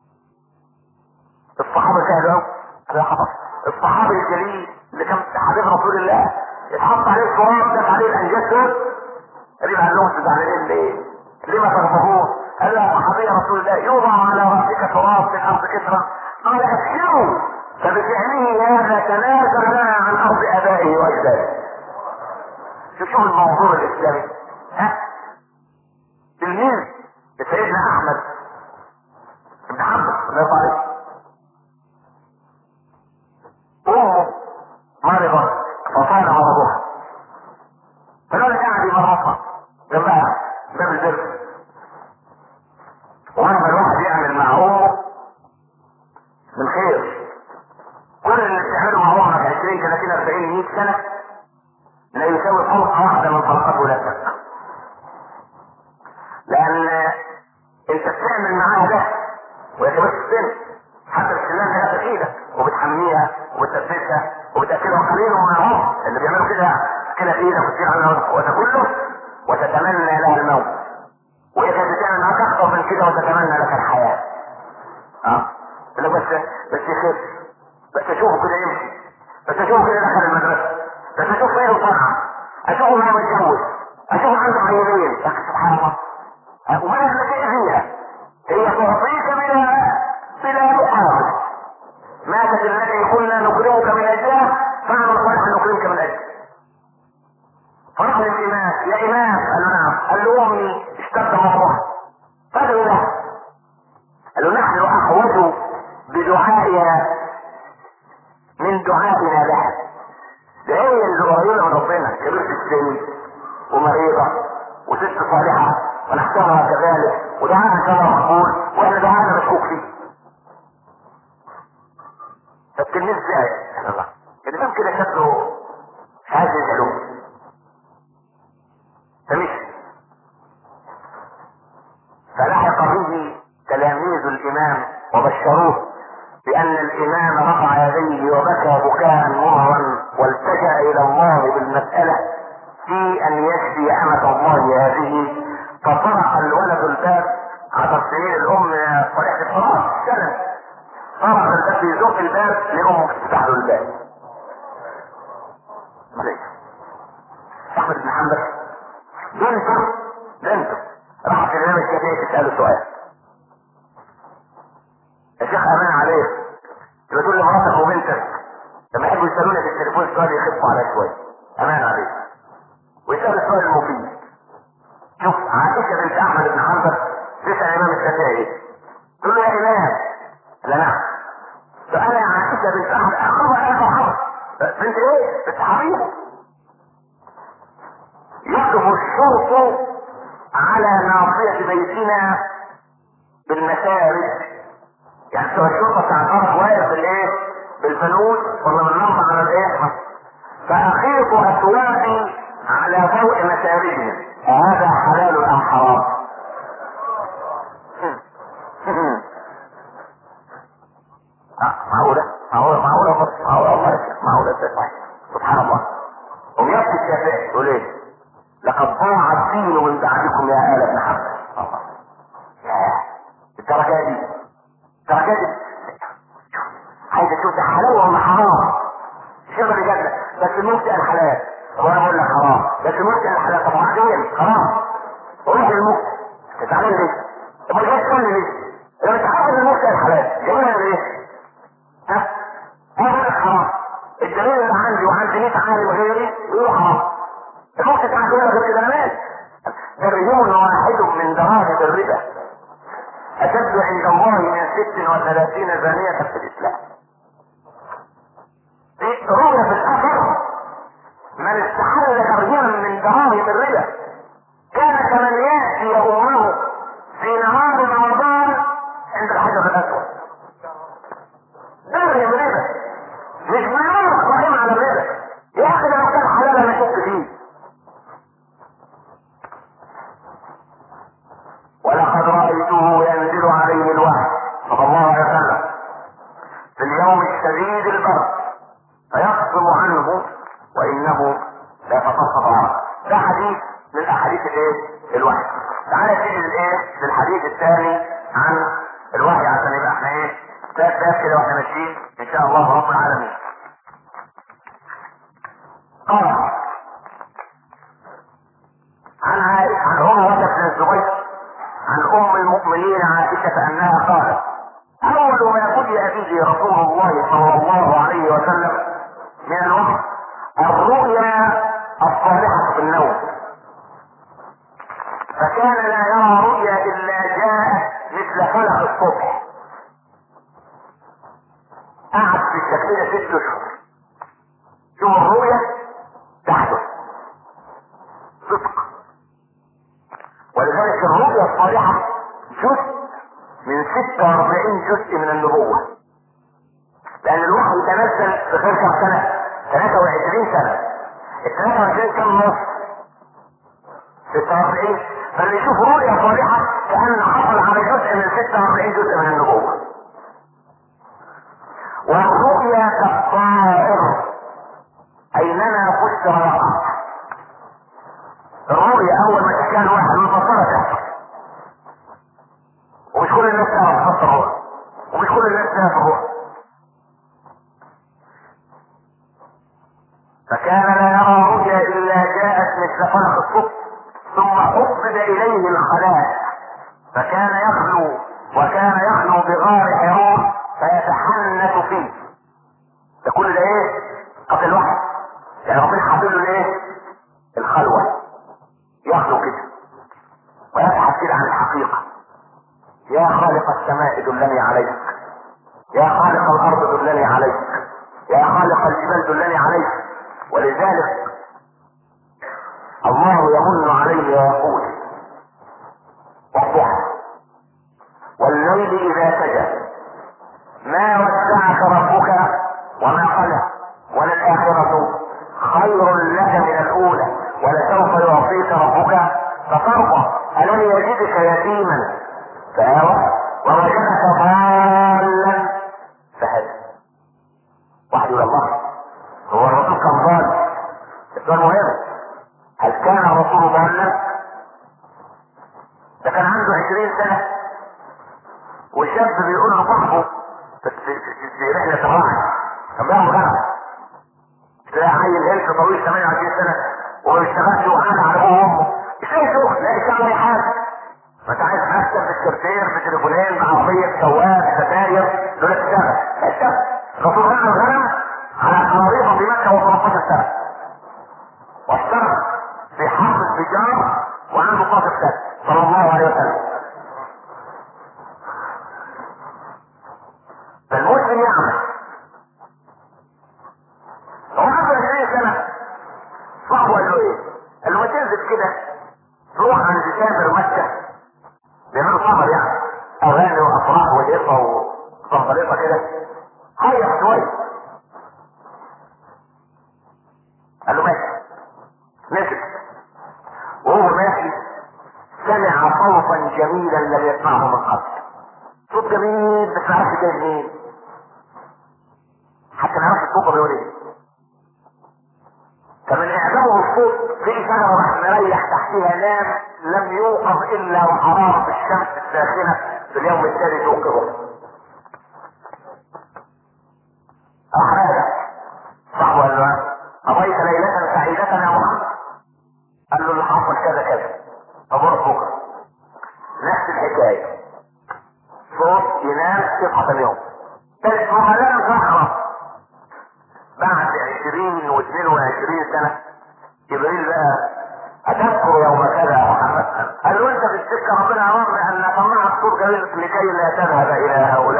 الصحابة كانوا الصحابي الجليل اللي كان حبيب رسول الله اتحط عليه التراب داس عليه الانجاز دول، قال لهم انتوا زعلانين ليه؟ ليه ما تغضبون؟ قال له يا صحابي رسول الله يوضع على راسك تراب في الارض كسرى، قال ابشروا فبفعله هذا تنازل لنا عن ارض ابائه واجداده. شوفوا الموضوع الاسلامي، ها؟ تلميذ لسيدنا احمد بن حنبل الله يرضى عليه، امه مرضت فطال مرضها، فلولا قاعد يمرضها جنبها باب البر، وهذا الواحد يعمل مع امه من خير. كل اللي بتعمله مع امك 20 30 40 100 سنه لا يساوي طلقه واحده من طلقات ولادك، لان انت بتعمل معاها ده وهي كبرت السن، حتى السلام هي في ايدك وبتحميها وبتثبتها وبتاكلها قليل من العمر اللي بيعملوا كده في ايدك وتصير عنها وتاكله وتتمنى لها الموت، وهي كانت بتعمل معاك اكثر من كده وتتمنى لك الحياه. لك بس يخف، بس اشوفه كده يمشي، بس اشوفه كده دخل المدرسه، بس اشوفه ايه الفرحه، اشوفه وهو متجوز، اشوفه عنده عيالين. يا اخي سبحان الله، وما التي فيها هي تعطيك بلا مقابل. ماتت التي قلنا نكرمك من اجلها فعلا صالحا نكرمك من اجل. فرح للامام: يا امام. قال له نعم. قال له امي اشتد مرضها، فادعوا له. قال له نحن احوج بدعائها من دعائنا لها، ده هي اللي قريبه من ربنا، كبيرة السن ومريضه وست صالحه ونحسبها كذلك، ودعاءها كما مقبول واحنا دعاءنا مشكوك فيه. فالتلميذ ازاي؟ سبحان الله، الامام كده شكله مش عايز يسألوه فمشي. فلحق به تلاميذ الامام وبشروه بان الامام رفع يديه وبكى بكاء مرا والتجأ الى الله بالمسألة في ان يشفي امة الله هذه. فطرق الولد الباب، 10 سنين الام طريقة الصلاة سنة، طرق الباب يزق الباب لامه تفتح له الباب. احمد بن حنبل بنته راحت الامام الشافعي تسأله سؤال: يا شيخ امان عليك، تبقى تقول لمراتك وبنتك لما يحبوا يسالوني في التليفون السؤال يخفوا عليا شويه، امان عليك، ويسال السؤال المفيد. شوف عائشه بنت احمد بن حنبل تسال الامام الشافعي، تقول له: يا امام. لا نعم. سؤال يا عائشه بنت احمد اخبر انا فرحان بنت ايه؟ بنت حبيبه. يقف الشرط على ناصية بيتنا بالمسارج، يعني سوى الشرطة بتاع الارض واقف بالايه؟ بالفانوس ولا بالنمط على الايه؟ فاخيط اسواقي على ضوء مسارجهم، هذا حلال ام حرام؟ معقولة سبحان الله. ويبكي الشافعي يقول ايه؟ لقد ضاع الدين من بعدكم يا آل ابن حنبل. الدرجة دي عايز تشوف ده حلال ولا حرام؟ شوف اللي جابنا بس المفتي الحلال، طب انا بقول لك حرام، بس المفتي الحلال، طب وبعدين خلاص روح للمفتي. تتعلم ليه؟ طب ما جاي تقول لي ليه؟ لما تعرف ان المفتي الحلال جميلة ليه؟ ها؟ انا بقول لك حرام، الدليل اللي عندي وعند 100 عالم غيري يقولوا حرام. المفتي بتاعك يقول لك غير كده ماشي. الرجوم واحد من درجة الربا أشد عند الله من 36 زانية في الاسلام. دي رؤية في الاخر. من استحل درهما من دراهم الربا كان كمن ياتي يومه في نهار رمضان عند الحجر الاسود. درهم ربا مش مليون قائم على الربا يا اخي، ده لو كان حلال ما شك فيه. ولقد رأيته ينزل عليه الوحي صلى الله عليه وسلم في اليوم الشديد البرد فيقصم عنه وانه لا يتساقط عنه. ده حديث من احاديث الوحي. تعالى تيجي للحديث الثاني عن الوحي عشان يبقى احنا ثلاث كده واحنا ماشيين ان شاء الله رب العالمين. قال عن عروة بن الزبير عن ام المؤمنين عائشة انها قالت: اول ما بدأ به رسول الله صلى الله عليه وسلم من الوحي الرؤيا الصالحة في النوم، فكان لا يرى رؤيا الا جاءت مثل فلق الصبح. قعد في الشكل ده 6 اشهر. شوف الرؤيا تحدث صدق. ولذلك الرؤيا الصالحة جزء من 46 جزء من النبوة، لأن الوحي يتنزل في غير كم سنة؟ 23 سنة. ال 23 كم نص؟ 46. فاللي يشوف رؤيا صالحة كأن حصل على جزء من 46 جزء من النبوة. والرؤيا كالطائر أينما فسر وقع. الرؤيا أول ما كان واحد مفسرة، ومش كل الناس تعرف تفسر الرؤيا، ومش كل الناس تعرف الرؤيا. فكان لا يرى رؤيا إلا جاءت مثل فلق الصبح، ثم حبب إليه الخلاء فكان يخلو، وكان يخلو بغار حراء فيتحنث فيه. ده كل ده قبل الوحي. يعني ربنا حاطط له الخلوة، يخلو كده ويبحث كده عن الحقيقة. يا خالق السماء دلني عليك، يا خالق الارض دلني عليك، يا خالق الجبال دلني عليك. ولذلك الله يمن عليه ويقول: والضحى والليل اذا سجى ما ودعك ربك وما قلى وللآخرة خير لك من الأولى ولسوف يعطيك ربك فترضى. ألم يجدك يتيما فآوى ووجدك ضالا فهدى. واحد يقول: الله، هو الرسول كان ضال؟ السؤال مهم. هل كان الرسول ضالا؟ ده كان عنده 20 سنة وشاب بيقول له صاحبه في رحلة الراعي، كان بيعمل غنم، تلاقي عيل هلك طويل 28 سنة وما بيشتغلش وقاعد على ابوه وامه. مش لاقي شغل، لا يشتغل اي حاجة. ما انت عايز مكتب بالسكرتير بتليفونين بعربية سواق ستاير دول تشتغل. لا يشتغل. الرسول غنم الغنم على خريطة في مكة و13 سنة، واشتغل في حرب التجار وعنده 12 سنة صلى الله عليه وسلم. فالمسلم يعمل. هو عنده 20 سنة، صاحبه قال له قال له: ما تنزل كده تروح عند سافر مكة بيعملوا سفر يعني اغاني وافراح وهيصة وصنطليطة كده، هيص شوية. قال له: ماشي. نزل وهو ماشي سمع صوتا جميلا لم يسمعه من قبل. صوت جميل بس ما عرفش جاي منين، حتى ما عرفش الصوت بيقول ايه. فمن اعجابه الصوت في شجره راح مريح تحتها نام، لم يوقظ الا وحراره الشمس الساخنه في اليوم التالي توقظه. راح راجع صاحبه قال له: قضيت ليله سعيده يا محمد؟ قال له: اللي حصل كذا كذا. طب روح بكره نفس الحكايه، صوت ينام تصحى ثاني يوم. ثالث مره لا تحرم. بعد 20 و22 سنة جبريل بقى: أتذكر يوم كذا يا محمد؟ قال له: انت في السكة ربنا امرنا ان نطلعك صوت جميل لكي لا تذهب الى هؤلاء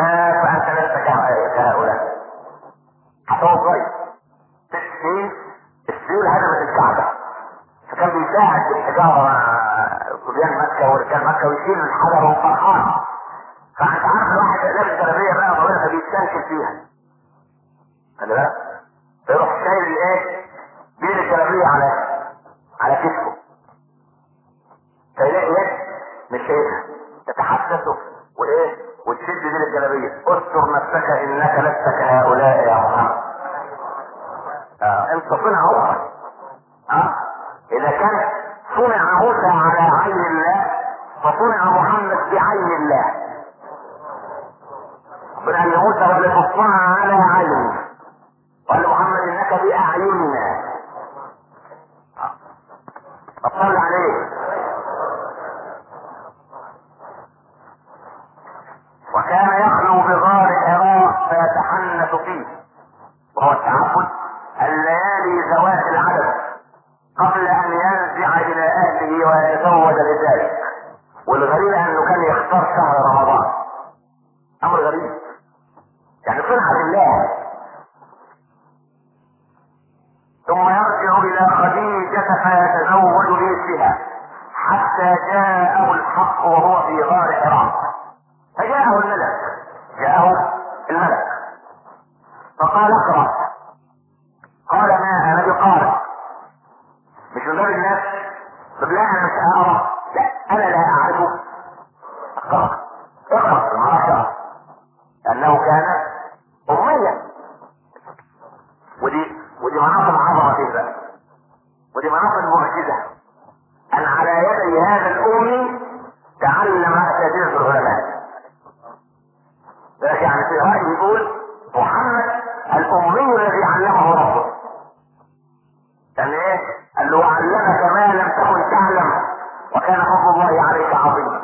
البركه ويشيل الحجر وفرحان. فانت عارف الواحد لابس جلابيه بقى طويله فبيتشنكل فيها. خلي بالك. فيروح شايل الايه؟ بين الجلابيه على كتفه. فيلاقي يد مش شايلها تتحسسه وايه؟ وتشد بين الجلابيه. استر نفسك انك لست كهؤلاء يا محمد. انت صنع اخرى. اذا كان صنع موسى على عين الله فصنع محمد بعين الله. ربنا قال لموسى ولتصنع على عيني، وقال لمحمد انك باعيننا. فصل عليه. وكان يخلو بغار حراء فيتحنث فيه، وهو التعبد الليالي ذوات العدد قبل ان ينزع الى اهله ويتزود لذلك. والغريب انه كان يختار شهر رمضان. امر غريب، يعني صنعة الله. ثم يرجع الى خديجة فيتزوج ليسها حتى جاءه الحق وهو في غار حراء. فجاءه الملك فقال اقرأ. قال ما انا بقارئ. مش من باب الناس لا انا مش اقرا، لا انا لا اعرفه. اقرأ ما شاء، لانه كان اميا. ودي مناصب عظمه كده، ودي مناصب معجزه ان على يدي هذا الامي تعلم اساتذه العلماء. يعني في رأي يقول محمد الامي الذي علمه ربه. يعني ايه؟ قال له علمك ما لم تكن تعلم وكان فضل الله عليك عظيما.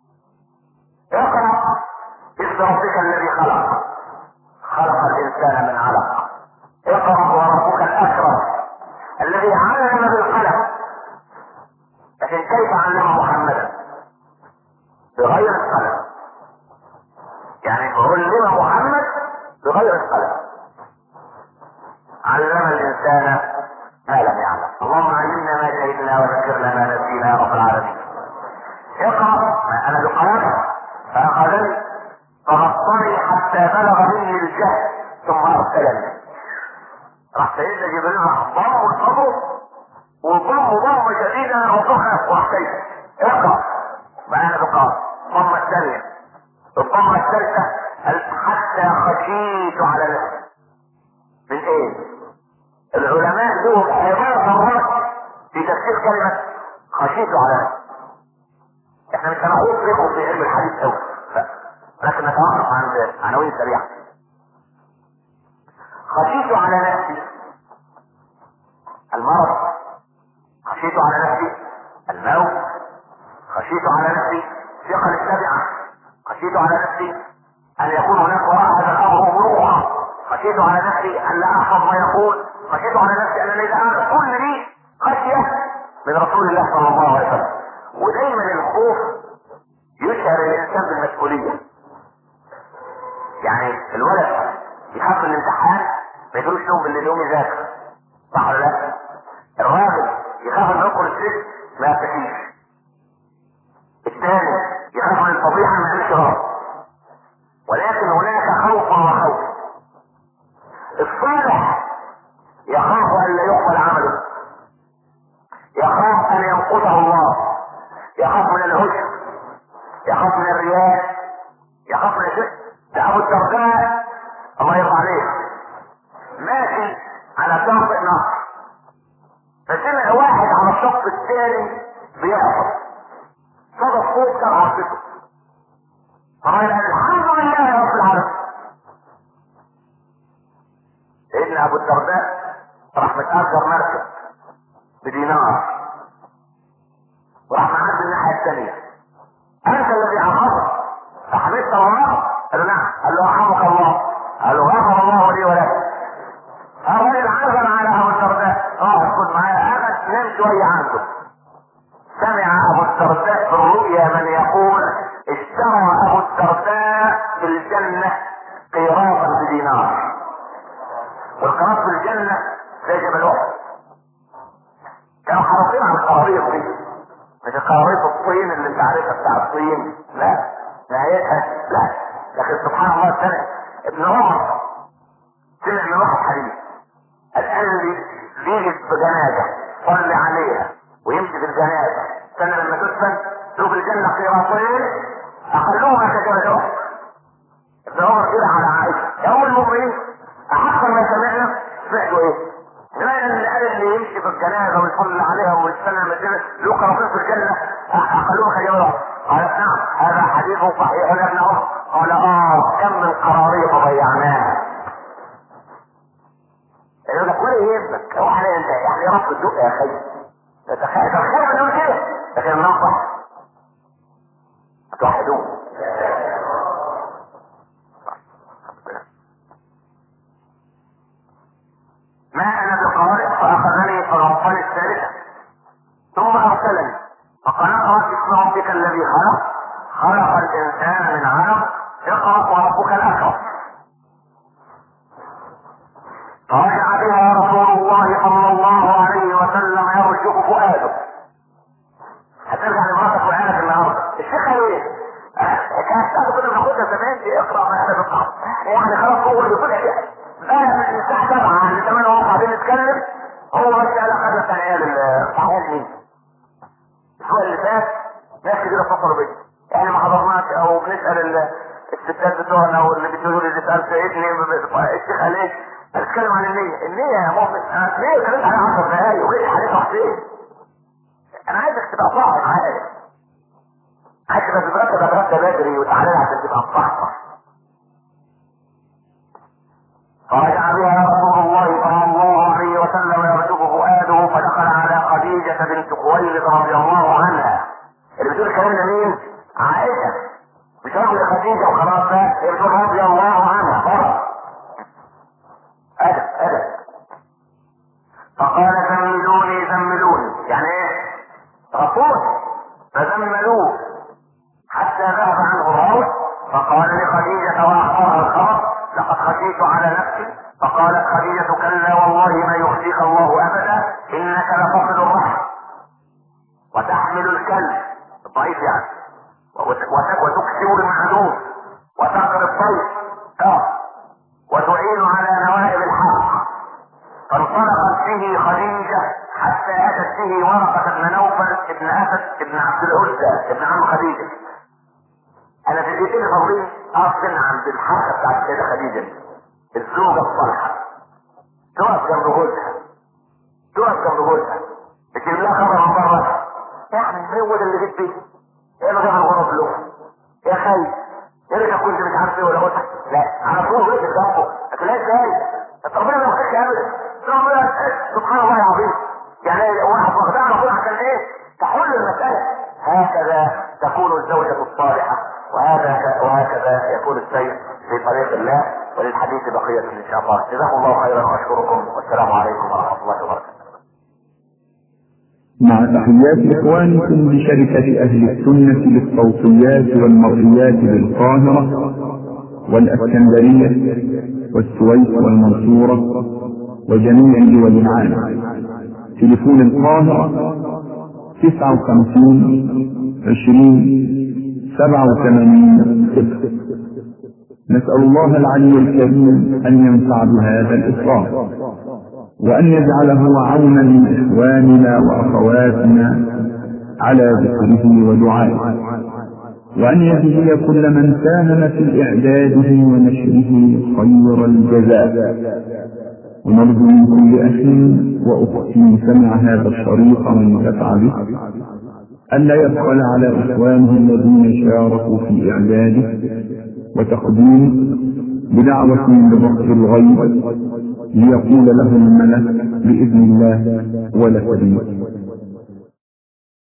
اقرأ باسم ربك الذي خلق الانسان من علق. اقرأ وربك الاكرم الذي علم بالقلم. لكن كيف علم محمدا؟ بغير القلم. يعني علم محمد بغير القلم. علم الانسان ما لم يعلم. اللهم علمنا ما شهدنا وذكرنا ما نسينا يا رب العالمين. اقرأ ما انا بقرأ. فاخذني فغطني حتى بلغ مني الجهل ثم ارسلني. راح سيدنا جبريل راح ضم الصدر وضم شديدا وضخم وحكيت اقرأ ما انا بقرأ. ضم الثانية الضمة الثالثة حتى خشيت على نفسي. من ايه؟ العلماء لهم 11 مرات في تفسير كلمة خشيت على نفسي. احنا مش هنقول فيكم في علم الحديث قوي، لكن نتوقف عن عناوين سريعة. خشيت على نفسي المرض، خشيت على نفسي الموت، خشيت على نفسي ثقل السبعة، خشيت على نفسي ان يكون هناك وراء هذا الامر مروءة، خشيت على نفسي ان لا احفظ ما يقول، خشيت على نفسي ان لا اعرف. كل دي خشية من رسول الله صلى الله عليه وسلم. ودايما الخوف يشعر الانسان بالمسؤولية. يعني الولد يخاف من الامتحان ما يجروش يوم بالليل يوم يذاكر، صح ولا لا؟ الراجل يخاف انه يدخل السجن ما يبتكيش. الثاني يخاف من الفضيحة ما يعملش غلط. ولكن هناك خوف وخوف. الصالح يخاف ان لا يقبل عمله، يخاف ان ينقضه الله، يخاف من الهجر، يخاف من الرياء، يخاف من الشرك. ده ابو الدرداء الله يرضى عليه ماشي على شاطئ نهر، فسمع واحد على الشط الثاني بيحفظ صدى الصوت كان عاصفه. فقال الحمد لله يا رب العالمين. سيدنا ابو الدرداء راح متأجر مركب بدينار وراح معدي الناحية الثانية. انت الذي عرفت فحمدت الله؟ قال له نعم. قال له رحمك الله. قال له غفر الله لي ولك. الراجل عزم على ابو الدرداء خد معايا اخذ نام شوية عنده. سمع ابو الدرداء في الرؤيا من يقول اشترى ابو الدرداء في الجنة قيراطا بدينار. والقيراط في الجنة زي جبل احد. كانوا حريصين على القراريط دي مش القراريط الطين اللي انت عارفها بتاع الطين، لا نهايتها لا. لكن سبحان الله الثاني ابن عمر سمع من واحد حديث الان اللي يجي بجنازه صلي عليها ويمشي في الجنازه سنه لما تدفن شوف الجنه قيراطين اقلوها كجبل احد. ابن عمر كده على عائشه يا ام المؤمنين احق ما سمعنا سمعتوا ايه؟ سمعنا ان قال اللي يمشي في الجنازه ويصلي عليها ويستنى مسيره له قراطين في الجنه اقلوها كجبل احد. قالت نعم هذا حديث صحيح يا ابن عمر. قال كم من قراريط ضيعناها. يقول لك ولا يهمك هو على انت يعني رب الدق يا اخي تتخيل الخير من ايه لكن النصح توحدوه. ما انا بقارئ فاخذني فغطاني الثالثه ثم ارسلني فقال اقرا اسم ربك الذي خلق الانسان من علق اقرا وربك الاكرم. فرجع بها رسول الله صلى الله عليه وسلم يرجف فؤاده. هترجع لمراتك وعيالك النهارده الشيخ قال ايه؟ كانت كنا بناخدها زمان دي اقرا ما انا بالصحف يعني خلاص هو اللي طلع بقى من الساعه 7 ل 8 ونص قاعدين نتكلم هو بس قال خدنا بتاع عيال مين؟ الاسبوع اللي فات ناس كتير اتصلوا بيا يعني ما حضرناش او بنسال الستات بتوعنا واللي بتقولوا لي سالت ابني الشيخ قال ايه؟ هنتكلم عن النية يا مؤمن. ليه اتكلمت عليها 10 دقايق وجيت عليك وحدين؟ انا عايزك تبقى صاحب معايا. عايزك تتغدى بدري وتعالى عشان تبقى صاحبك. فرجع بها رسول الله صلى الله عليه وسلم يرجف فؤاده فدخل على خديجة بنت خويلد رضي الله عنها. اللي بتقول الكلام ده مين؟ عائشة. مش راجل خديجة وخلاص لا هي بتقول رضي الله عنها فرق. أدب فقال زملوني يعني ايه؟ رسول فزملوه حتى ذهب عنه الروح. فقال لخديجة واخبرها الخبر لقد خشيت على نفسي. فقالت خديجة كلا والله ما يخزيك الله ابدا انك لتصل الرحم وتحمل الكلب الضعيف يعني وتكسب المعدوم وتقر الضيف وتعين على نوائب الحق. فانطلقت به خديجة حتى اتت به ورقة بن نوفل ابن اسد ابن عبد العزى ابن عم خديجة. انا في البيتين فاضلين اصلا عند الحركة بتاعت السيدة خديجة الزوجة الصالحة تقف جنب جوزها تجيب لها خبر من بره يعني هو ده اللي جيت بيه ايه بقى الغرض له يا خي يا ريت كنت مش عارف ايه ولا قلت لا على طول وقت جنبه لكن لا ازاي ربنا ما يخليك ابدا سبحان الله العظيم يعني واحد واخدها على طول عشان ايه تحل المسألة. هكذا تكون الزوجة الصالحة وهكذا يكون السير في طريق الله. وللحديث بقية ان شاء الله. جزاكم الله خيرا واشكركم والسلام عليكم ورحمة الله وبركاته. مع تحيات إخوانكم بشركة أهل السنة للصوتيات والمرئيات بالقاهرة والأسكندرية والسويس والمنصورة وجميع دول العالم. تليفون القاهرة 59 20 87 0. نسأل الله العلي الكريم أن ينفع بهذا الإصرار وأن يجعله عونا لإخواننا وأخواتنا على ذكره ودعائه وأن يجزي كل من ساهم في إعداده ونشره خير الجزاء. ونرجو من كل أخ وأخت سمع هذا الشريط وانتفع به ألا يبخل على إخوانه الذين شاركوا في إعداده وتقديمه بدعوة ببسط الغيب ليقول له الملك بإذن الله ولك بي.